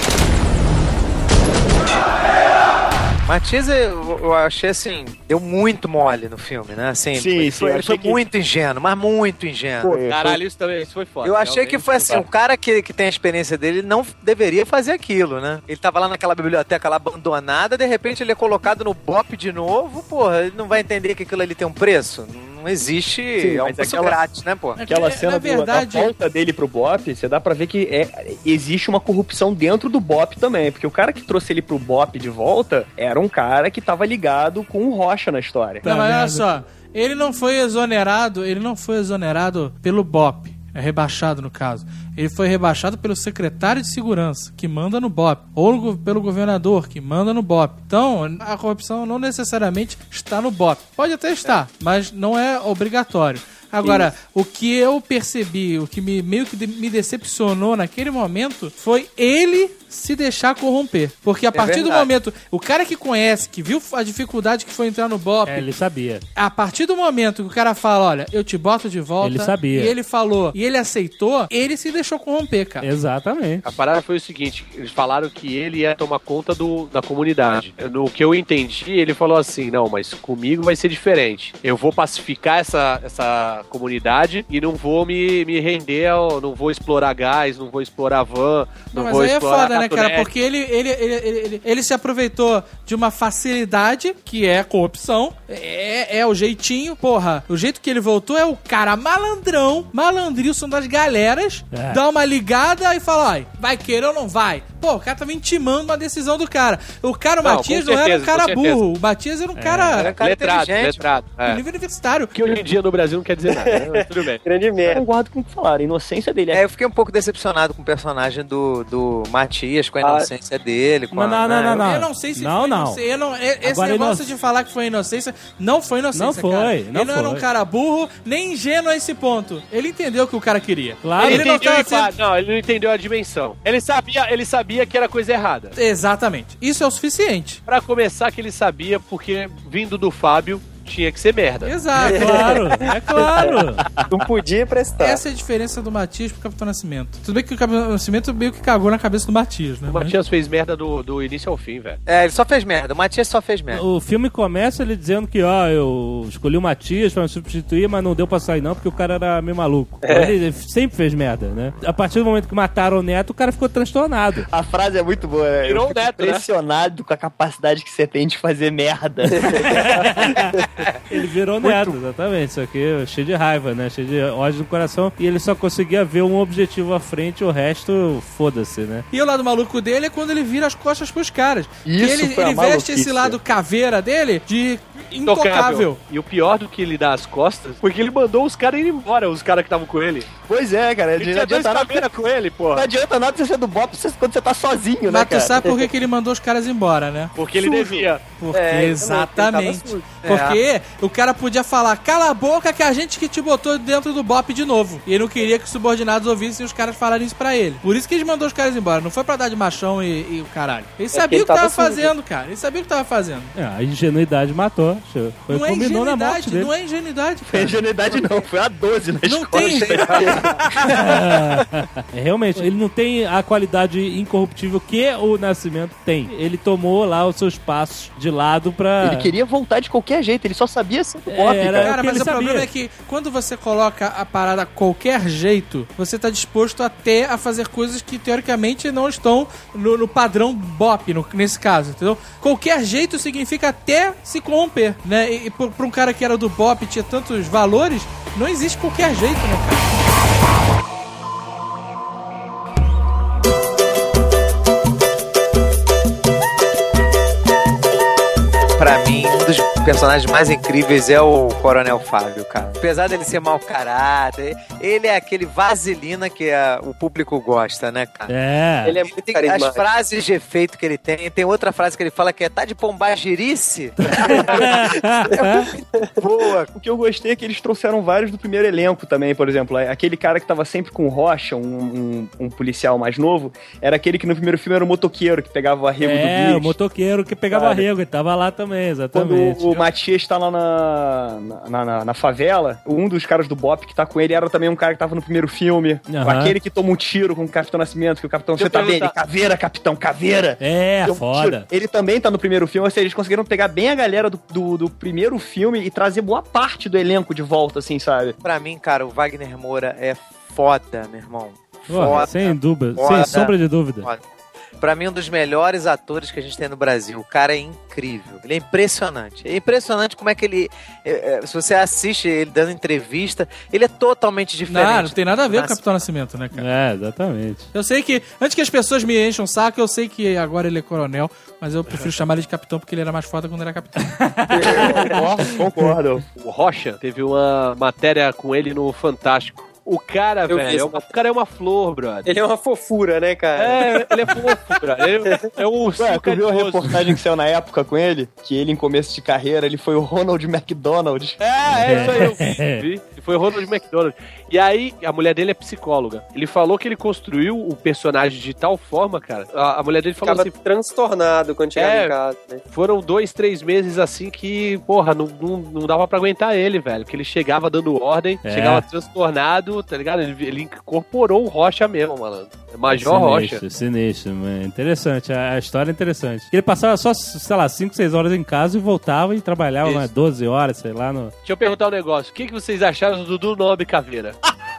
Matias, eu, eu achei assim, deu muito mole no filme, né? Assim, Sim, ele sim, foi, eu ele foi achei que- muito ingênuo, mas muito ingênuo. Caralho, isso também isso foi foda. Eu achei que realmente. foi assim, o cara que, que tem a experiência dele não deveria fazer aquilo, né? Ele tava lá naquela biblioteca lá abandonada, de repente ele é colocado no BOP de novo, porra, ele não vai entender que aquilo ali tem um preço? Não existe, Sim, é um mas preço aquela- grátis, né, porra? Aquela É, cena na do- verdade- da volta dele pro Bop, você dá pra ver que é, existe uma corrupção dentro do Bop também, porque o cara que trouxe ele pro Bop de volta era um cara que tava ligado com o Rocha na história. Não, mas olha merda. só, ele não foi exonerado, ele não foi exonerado pelo B O P, é rebaixado no caso. Ele foi rebaixado pelo secretário de segurança, que manda no B O P, ou go- pelo governador, que manda no B O P. Então, a corrupção não necessariamente está no B O P. Pode até estar, mas não é obrigatório. Agora, o que eu percebi, o que me, meio que de- me decepcionou naquele momento foi ele se deixar corromper. Porque a partir do verdade. momento, o cara que conhece, que viu a dificuldade que foi entrar no B O P, É, ele sabia. a partir do momento que o cara fala, olha, eu te boto de volta, Ele sabia. e ele falou, e ele aceitou, ele se deixou corromper, cara. Exatamente. A parada foi o seguinte, eles falaram que ele ia tomar conta do, da comunidade. No que eu entendi, ele falou assim, não, mas comigo vai ser diferente. Eu vou pacificar essa, essa comunidade e não vou me, me render, ao, não vou explorar gás, não vou explorar van, não, Não, mas vou aí é explorar foda, né, cara? catunete. Porque ele, ele, ele, ele, ele, ele se aproveitou de uma facilidade, que é a corrupção, é, é o jeitinho, porra. O jeito que ele voltou é o cara malandrão, malandrilson das galeras, É. dá uma ligada e fala, ai, vai querer ou não vai? Pô, o cara tava intimando uma decisão do cara. O cara, o Não, Matias, com não era um certeza, cara com certeza. burro. O Matias era um cara Era cara Letrado, inteligente. letrado. de É. nível universitário. Que hoje em dia no Brasil não quer dizer nada, né? Mas tudo bem. Grande Eu merda. concordo com o que falaram, a inocência dele É, eu fiquei um pouco decepcionado com o personagem do, do Matias, com a inocência dele. Com Mas a, não, não, né? não, não. Eu não sei se Não, foi não. inocência. Eu não, e- esse Agora, negócio inoc- de falar que foi inocência, não foi inocência, Não foi, cara. não Ele não era um foi. cara burro, nem ingênuo a esse ponto. Ele entendeu o que o cara queria. Claro. Ele, Ele não entendeu tava em fa- sendo... Não, ele não entendeu a dimensão. Ele sabia, ele sabia que era coisa errada. Exatamente. Isso é o suficiente. Pra começar, que ele sabia, porque vindo do Fábio, tinha que ser merda. Exato. É claro, é claro. Não podia prestar. Essa é a diferença do Matias pro Capitão Nascimento. Tudo bem que o Capitão Nascimento meio que cagou na cabeça do Matias, né? O Matias fez merda do, do início ao fim, velho. É, ele só fez merda. O Matias só fez merda. O filme começa ele dizendo que, ó, eu escolhi o Matias pra me substituir, mas não deu pra sair não, porque o cara era meio maluco. Ele sempre fez merda, né? A partir do momento que mataram o Neto, o cara ficou transtornado. A frase é muito boa. né? Virou Eu fico um neto, né? impressionado com a capacidade que você tem de fazer merda. Ele virou Neto, exatamente. Só que cheio de raiva, né? Cheio de ódio no coração. E ele só conseguia ver um objetivo à frente, o resto, foda-se, né? E o lado maluco dele é quando ele vira as costas pros caras. Isso Que ele, foi a ele veste maluquice. esse lado caveira dele de intocável. E o pior do que ele dá as costas, porque ele mandou os caras ir embora, os caras que estavam com ele. Pois é, cara. Ele Não tinha dois adianta, nada, caveiras com ele, não porra. adianta nada você ser do Bop quando você tá sozinho, né, Mas tu cara? sabe por que, que ele mandou os caras embora, né? Porque ele Sujo. devia. Porque, É, exatamente. ele tava sujo. Porque o cara podia falar, cala a boca que a gente que te botou dentro do Bop de novo. E ele não queria que os subordinados ouvissem os caras falarem isso pra ele. Por isso que ele mandou os caras embora. Não foi pra dar de machão e, e o caralho. Ele sabia ele o que tava tava sujo. fazendo, cara. Ele sabia o que tava fazendo. É, a ingenuidade matou. Foi, não é combinou na morte ingenuidade, dele. não é ingenuidade, Foi cara. ingenuidade não, foi a doze na Não escola. tem. É, realmente, ele não tem a qualidade incorruptível que o Nascimento tem. Ele tomou lá os seus passos de lado pra... Ele queria voltar de qualquer jeito, ele ele só sabia ser do Bop, Era- cara. Cara, que mas ele o problema sabia. é que quando você coloca a parada a qualquer jeito, você tá disposto até a fazer coisas que teoricamente não estão no, no padrão Bop, no- nesse caso, entendeu? Qualquer jeito significa até se corromper, né? E, e pra pra um cara que era do Bop e tinha tantos valores, não existe qualquer jeito, né, cara? Pra mim, um dos personagens mais incríveis é o Coronel Fábio, cara. Apesar dele ser mau caráter, ele é aquele vaselina que a- o público gosta, né, cara? É. Ele é muito Tem as carismático. frases de efeito que ele tem. Tem outra frase que ele fala que é tá de pombagirice. Boa. O que eu gostei é que eles trouxeram vários do primeiro elenco também, por exemplo. Aquele cara que tava sempre com o Rocha, um, um, um policial mais novo, era aquele que no primeiro filme era o motoqueiro, que pegava o arrego do É, Biggs. o motoqueiro que pegava Sabe? arrego, ele tava lá também, Quando exatamente. o Matias tá lá na, na, na, na favela, um dos caras do Bop que tá com ele era também um cara que tava no primeiro filme. Aham. Aquele que toma um tiro com o Capitão Nascimento, que o Capitão, Deixa você eu tá bem? Ele, perguntar. caveira, Capitão, caveira. É, Deu um foda. tiro. Ele também tá no primeiro filme, ou seja, eles conseguiram pegar bem a galera do, do, do primeiro filme e trazer boa parte do elenco de volta, assim, sabe? Pra mim, cara, o Wagner Moura é foda, meu irmão. Porra, Foda. sem dúvida, foda. sem sombra de dúvida. Foda. Pra mim, um dos melhores atores que a gente tem no Brasil. O cara é incrível. Ele é impressionante. É impressionante como é que ele... é, é, se você assiste ele dando entrevista, ele é totalmente diferente. Não, não tem nada a ver com o Nas- Capitão Nascimento, né, cara? É, exatamente. Eu sei que, antes que as pessoas me enchem o saco, eu sei que agora ele é coronel, mas eu prefiro chamar ele de capitão porque ele era mais foda quando era capitão. Concordo, concordo. O Rocha teve uma matéria com ele no Fantástico. O cara, Eu vi velho, é essa uma- o cara é uma flor, brother. Ele é uma fofura, né, cara? É, ele é fofo, brother. Ele é um Ué, ursinho tu viu a carinhoso. reportagem que saiu na época com ele? Que ele, em começo de carreira, ele foi o Ronald McDonald. É, é isso aí, eu vi, vi. Foi o Ronald McDonald. E aí, a mulher dele é psicóloga. Ele falou que ele construiu o personagem de tal forma, cara. A, a mulher dele falou Ficava assim: transtornado quando chegava É. em casa, né? foram dois, três meses assim que, porra, não, não, não dava pra aguentar ele, velho. Que ele chegava dando ordem, É. chegava transtornado, tá ligado? Ele, ele incorporou o Rocha mesmo, malandro. É Major Rocha. Sinistro, sinistro, mano. Interessante, a, a história é interessante. Ele passava só, sei lá, cinco, seis horas em casa e voltava e trabalhava Isso. umas doze horas, sei lá, no... Deixa eu perguntar um negócio. O que, que vocês acharam do Dudu Nobre Caveira?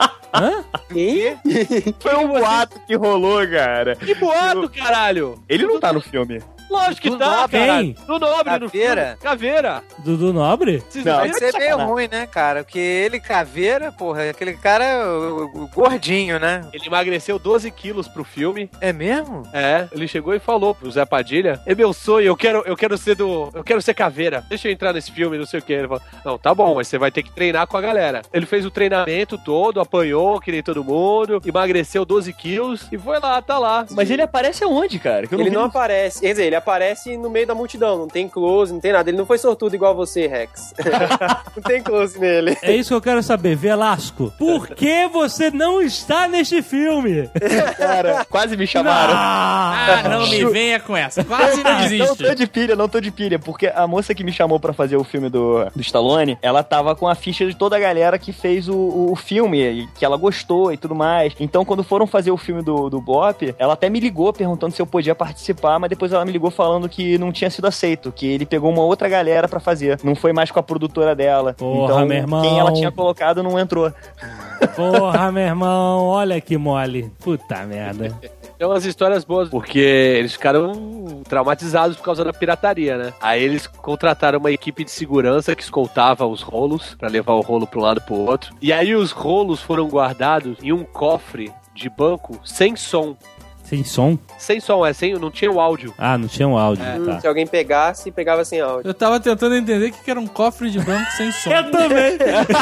Hã? E Foi um boato que rolou, cara. Que boato, caralho! Ele não tá no filme. Lógico que Do tá, Nobre. caralho. Do Nobre, no Caveira? filme. Caveira. Dudu Nobre? Vocês Não. não Vai viram? ser meio ruim, né, cara? Porque ele, caveira, porra, aquele cara o- o- o gordinho, né? Ele emagreceu doze quilos pro filme. É mesmo? É, ele chegou e falou pro Zé Padilha: é meu sonho, eu quero, eu quero ser do. Eu quero ser caveira. Deixa eu entrar nesse filme, não sei o que. Ele falou: não, tá bom, mas você vai ter que treinar com a galera. Ele fez o treinamento todo, apanhou, que nem todo mundo, emagreceu doze quilos e foi lá, tá lá. Mas ele aparece aonde, cara? Que eu ele vi não no- aparece. Quer dizer, ele aparece no meio da multidão, não tem close, não tem nada. Ele não foi sortudo igual você, Rex. Não tem close nele. É isso que eu quero saber, Velasco. Por que você não está neste filme? Cara, quase me chamaram. Ah, não me venha com essa. Quase não Não tô existe. de pilha, não tô de pilha, porque a moça que me chamou pra fazer o filme do, do Stallone, ela tava com a ficha de toda a galera que fez o, o, o filme, e que ela gostou e tudo mais. Então, quando foram fazer o filme do, do Bop, ela até me ligou perguntando se eu podia participar, mas depois ela me ligou falando que não tinha sido aceito, que ele pegou uma outra galera pra fazer. Não foi mais com a produtora dela. Porra, então, meu irmão. quem ela tinha colocado não entrou. Porra, meu irmão, olha que mole. Puta merda. Tem umas histórias boas, porque eles ficaram traumatizados por causa da pirataria, né? Aí eles contrataram uma equipe de segurança que escoltava os rolos pra levar o rolo pra um lado pro outro. E aí os rolos foram guardados em um cofre de banco sem som. Sem som? Sem som, é sem, não tinha o áudio. Ah, não tinha um áudio. Hum, Tá. Se alguém pegasse, pegava sem áudio. Eu tava tentando entender o que que era um cofre de banco sem som. Eu também.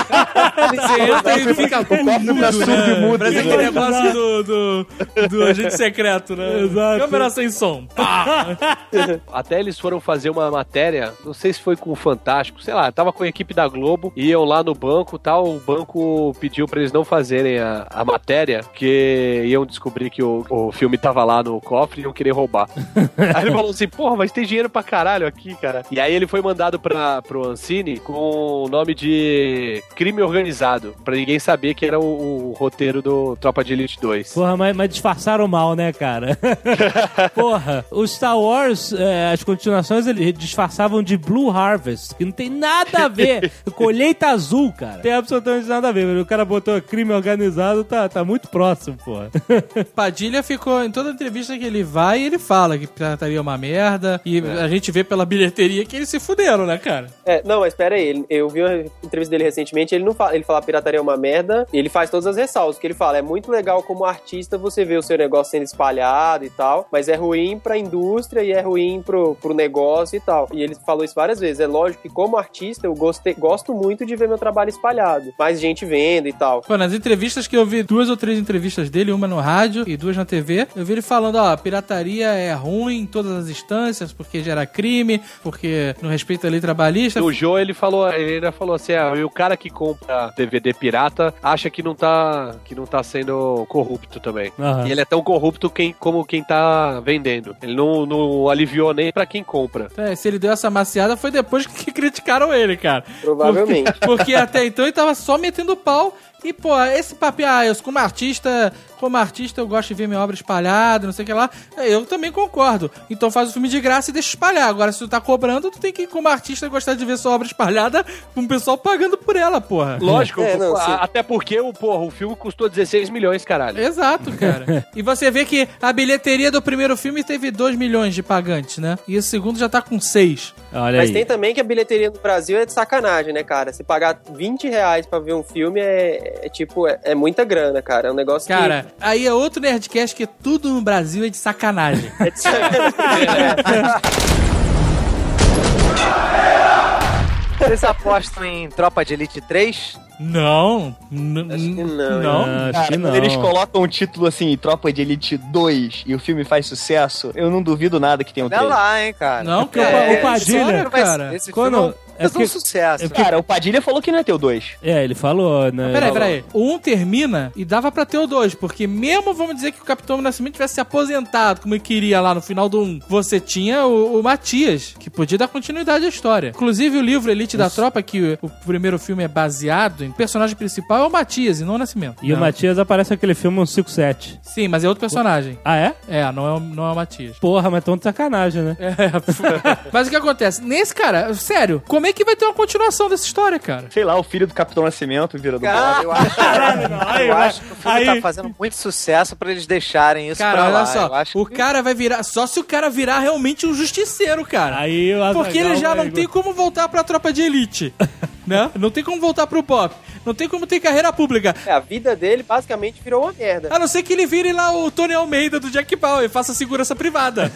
Você entra e fica mudo, pra submudo, né? Parece né? aquele negócio do, do, do agente secreto, né? Exato. Câmera sem som. Pá! Até eles foram fazer uma matéria, não sei se foi com o Fantástico, sei lá, tava com a equipe da Globo, iam lá no banco e tal, o banco pediu pra eles não fazerem a, a matéria, porque iam descobrir que o, o filme tava lá no cofre e iam querer roubar. Aí ele falou assim, porra, mas tem dinheiro pra caralho aqui, cara. E aí ele foi mandado pra, pro Ancine com o nome de crime organizado, pra ninguém saber que era o, o roteiro do Tropa de Elite dois. Porra, mas, mas disfarçaram mal, né, cara? Porra, o Star Wars, é, as continuações, eles disfarçavam de Blue Harvest, que não tem nada a ver. Colheita azul, cara. Tem absolutamente nada a ver, mas o cara botou crime organizado, tá, tá muito próximo, porra. Padilha ficou, em toda entrevista que ele vai, ele fala que pirataria é uma merda, e é. a gente vê pela bilheteria que eles se fuderam, né, cara? É, não, mas pera aí, ele, eu vi uma entrevista dele recentemente, ele não fala, ele fala pirataria é uma merda, e ele faz todas as ressalvas, que ele fala, é muito legal como artista você vê o seu negócio sendo espalhado e tal, mas é ruim pra indústria e é ruim pro, pro negócio e tal. E ele falou isso várias vezes, é lógico que como artista eu gostei, gosto muito de ver meu trabalho espalhado, mais gente vendo e tal. Pô, nas entrevistas que eu vi, duas ou três entrevistas dele, uma no rádio e duas na T V, eu vi ele falando, ó, pirataria é ruim em todas as instâncias, porque gera crime, porque não respeita a lei trabalhista. O Joe, ele falou, ele ainda falou assim, ah, e o cara que compra D V D pirata acha que não tá, que não tá sendo corrupto também. Uhum. E ele é tão corrupto quem, como quem tá vendendo. Ele não, não aliviou nem pra quem compra. É, se ele deu essa maciada foi depois que criticaram ele, cara. Provavelmente. Porque, porque até então ele tava só metendo pau. E, pô, esse papel, ah, eu como artista, como artista eu gosto de ver minha obra espalhada, não sei o que lá, eu também concordo. Então faz o filme de graça e deixa espalhar. Agora, se tu tá cobrando, tu tem que, como artista, gostar de ver sua obra espalhada com o pessoal pagando por ela, porra. Lógico, é, não, a, até porque o, porra, o filme custou dezesseis milhões, caralho. Exato, cara. E você vê que a bilheteria do primeiro filme teve dois milhões de pagantes, né? E o segundo já tá com seis. Olha Mas aí. tem também que a bilheteria no Brasil é de sacanagem, né, cara? Se pagar vinte reais pra ver um filme é, é tipo, é, é muita grana, cara. É um negócio Cara, que... aí é outro Nerdcast que tudo no Brasil é de sacanagem. É de sacanagem. Vocês apostam em Tropa de Elite três? Não. Acho que não. Não. Acho Cara, que não. quando eles colocam um título assim, Tropa de Elite dois, e o filme faz sucesso, eu não duvido nada que tenha um Olha três. lá, hein, cara. Não, porque É, o Padilha, esse filme vai- cara, Esse quando- filme é é um porque- sucesso. é porque- Cara, o Padilha falou que não ia ter o dois. É, ele falou, né? Peraí, peraí. O um termina e dava pra ter o dois, porque mesmo, vamos dizer, que o Capitão Nascimento tivesse se aposentado, como ele queria lá no final do um, você tinha o, o Matias, que podia dar continuidade à história. Inclusive, o livro Elite da Tropa, que o, o primeiro filme é baseado em, o personagem principal é o Matias e não o Nascimento. E o Não. Matias aparece naquele filme um cinco sete. Sim, mas é outro personagem. Ah, é? É, não é, o- não é o Matias. Porra, mas tão de sacanagem, né? É. Mas o que acontece? Nesse, cara, sério, como é que vai ter uma continuação dessa história, cara? Sei lá, o filho do Capitão Nascimento vira do Cara, eu acho, Aí, eu vai- acho que o filme aí- tá fazendo muito sucesso pra eles deixarem isso Cara, pra olha lá. só, Eu acho o que- cara vai virar, só se o cara virar realmente um justiceiro, cara. Aí o Porque ele já não vai- tem como voltar pra tropa de elite, né? Não tem como voltar pro pop. Não tem como ter carreira pública. É, a vida dele basicamente virou uma merda. A não ser que ele vire lá o Tony Almeida do Jack Bauer e faça segurança privada.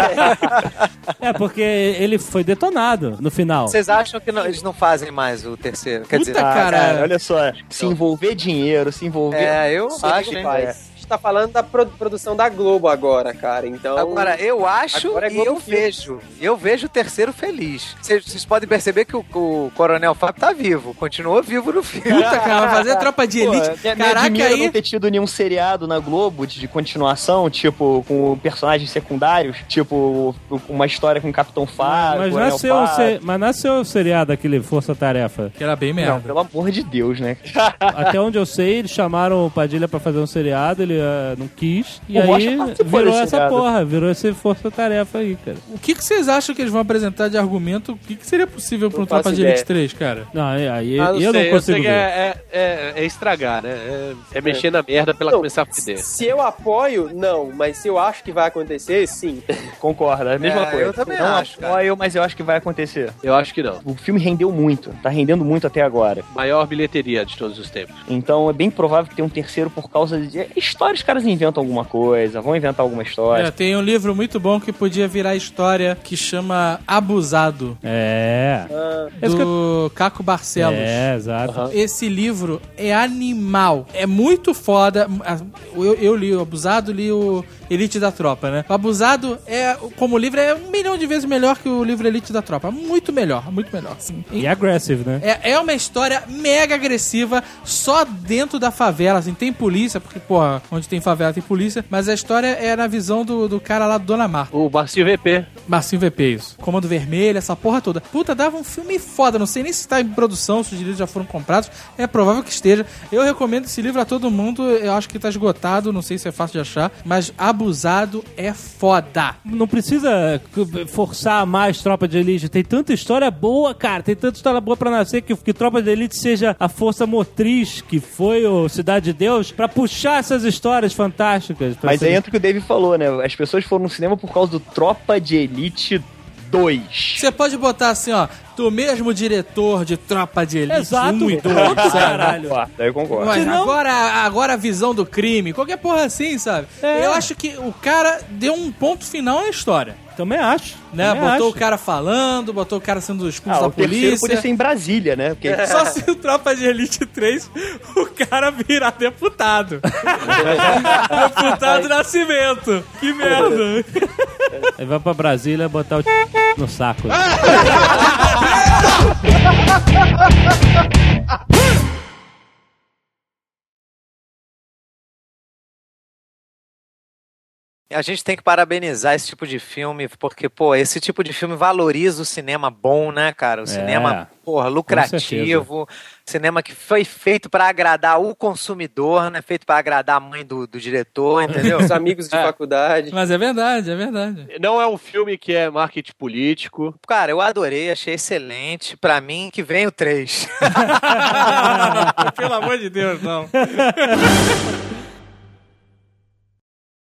É, porque ele foi detonado no final. Vocês acham que não- eles não fazem mais o terceiro? Quer Puta, dizer, Ah, cara. cara, olha só, se envolver dinheiro, se envolver... é, eu Sim, acho, hein? faz. A gente tá falando da pro- produção da Globo agora, cara. Então. Agora, eu acho Agora é e eu Globo Filmes. vejo. Eu vejo o terceiro feliz. Vocês vocês podem perceber que o, o Coronel Fábio tá vivo. Continuou vivo no filme. Puta, cara, vai fazer tropa de Pô, elite. me, me Caraca, admira aí... não ter tido nenhum seriado na Globo de, de continuação, tipo, com personagens secundários, tipo, uma história com o Capitão Fábio, Mas Coronel nasceu, o Fábio. se- mas nasceu o seriado aquele Força Tarefa. Que era bem Não, merda. pelo amor de Deus, né? Até onde eu sei, eles chamaram o Padilha pra fazer um seriado, ele ah, não quis. E O Rocha aí participou virou desse essa seriado. porra, virou esse Força Tarefa aí, cara. O que, que vocês acham que eles vão apresentar de argumento? O que, que seria possível pra um Não faço Tropa de ideia. Elite três, cara? Não, aí, aí Ah, eu não não sei, eu consigo sei que ver. é, é, é, é estragar, né? É, é mexer na merda pra ela Não, começar a fuder. Se eu apoio, não. Mas se eu acho que vai acontecer, sim. Concordo, é a mesma É, coisa. eu também não acho, cara. apoio, mas eu acho que vai acontecer. Eu acho que não. O filme rendeu muito, tá rendendo muito até agora. Maior bilheteria de todos os tempos. Então é bem provável que tenha um terceiro por causa de... História, os caras inventam alguma coisa, vão inventar alguma história. É, tem um livro muito bom que podia virar história que chama Abusado, É. Esse que do Caco Barcelos. É, exato. Esse livro é animal. É muito foda. Eu, eu li o Abusado, li o Elite da Tropa, né? O Abusado, é, como livro, é um milhão de vezes melhor que o livro Elite da Tropa. Muito melhor, muito melhor. Sim. E aggressive, né? É, é uma história mega agressiva, só dentro da favela, assim, tem polícia, porque, porra, onde tem favela, tem polícia, mas a história é na visão do, do cara lá do Dona Marta. O Marcinho V P. Marcinho V P, isso. Comando Vermelho, essa porra toda. Puta, dava um filme foda, não sei nem se tá em produção, se os direitos já foram comprados, é provável que esteja. Eu recomendo esse livro a todo mundo, eu acho que tá esgotado, não sei se é fácil de achar, mas Abusado é foda. Não precisa forçar mais Tropa de Elite. Tem tanta história boa, cara. Tem tanta história boa pra nascer que, que Tropa de Elite seja a força motriz que foi o Cidade de Deus pra puxar essas histórias fantásticas. Mas ser... aí entra o que o Dave falou, né? As pessoas foram no cinema por causa do Tropa de Elite dois. Você pode botar assim, ó, do mesmo diretor de Tropa de Elite Exato. um e dois, Caralho. Daí eu concordo. Mas Senão- agora, agora a visão do crime, qualquer porra assim, sabe? É. Eu acho que o cara deu um ponto final na história. Também acho. Né? Também Botou acho. o cara falando, botou o cara sendo expulso Ah, da o terceiro polícia. podia ser em Brasília, né? Porque Só se o Tropa de Elite três o cara virar deputado. Deputado Nascimento. Que merda. Aí vai pra Brasília botar o no saco. A gente tem que parabenizar esse tipo de filme, porque, pô, esse tipo de filme valoriza o cinema bom, né, cara? O cinema, porra, lucrativo. Cinema que foi feito pra agradar o consumidor, né? Feito pra agradar a mãe do, do diretor, entendeu? Os amigos de É. faculdade. Mas é verdade, é verdade. Não é um filme que é marketing político. Cara, eu adorei, achei excelente. Pra mim, que vem o três. Pelo amor de Deus, não.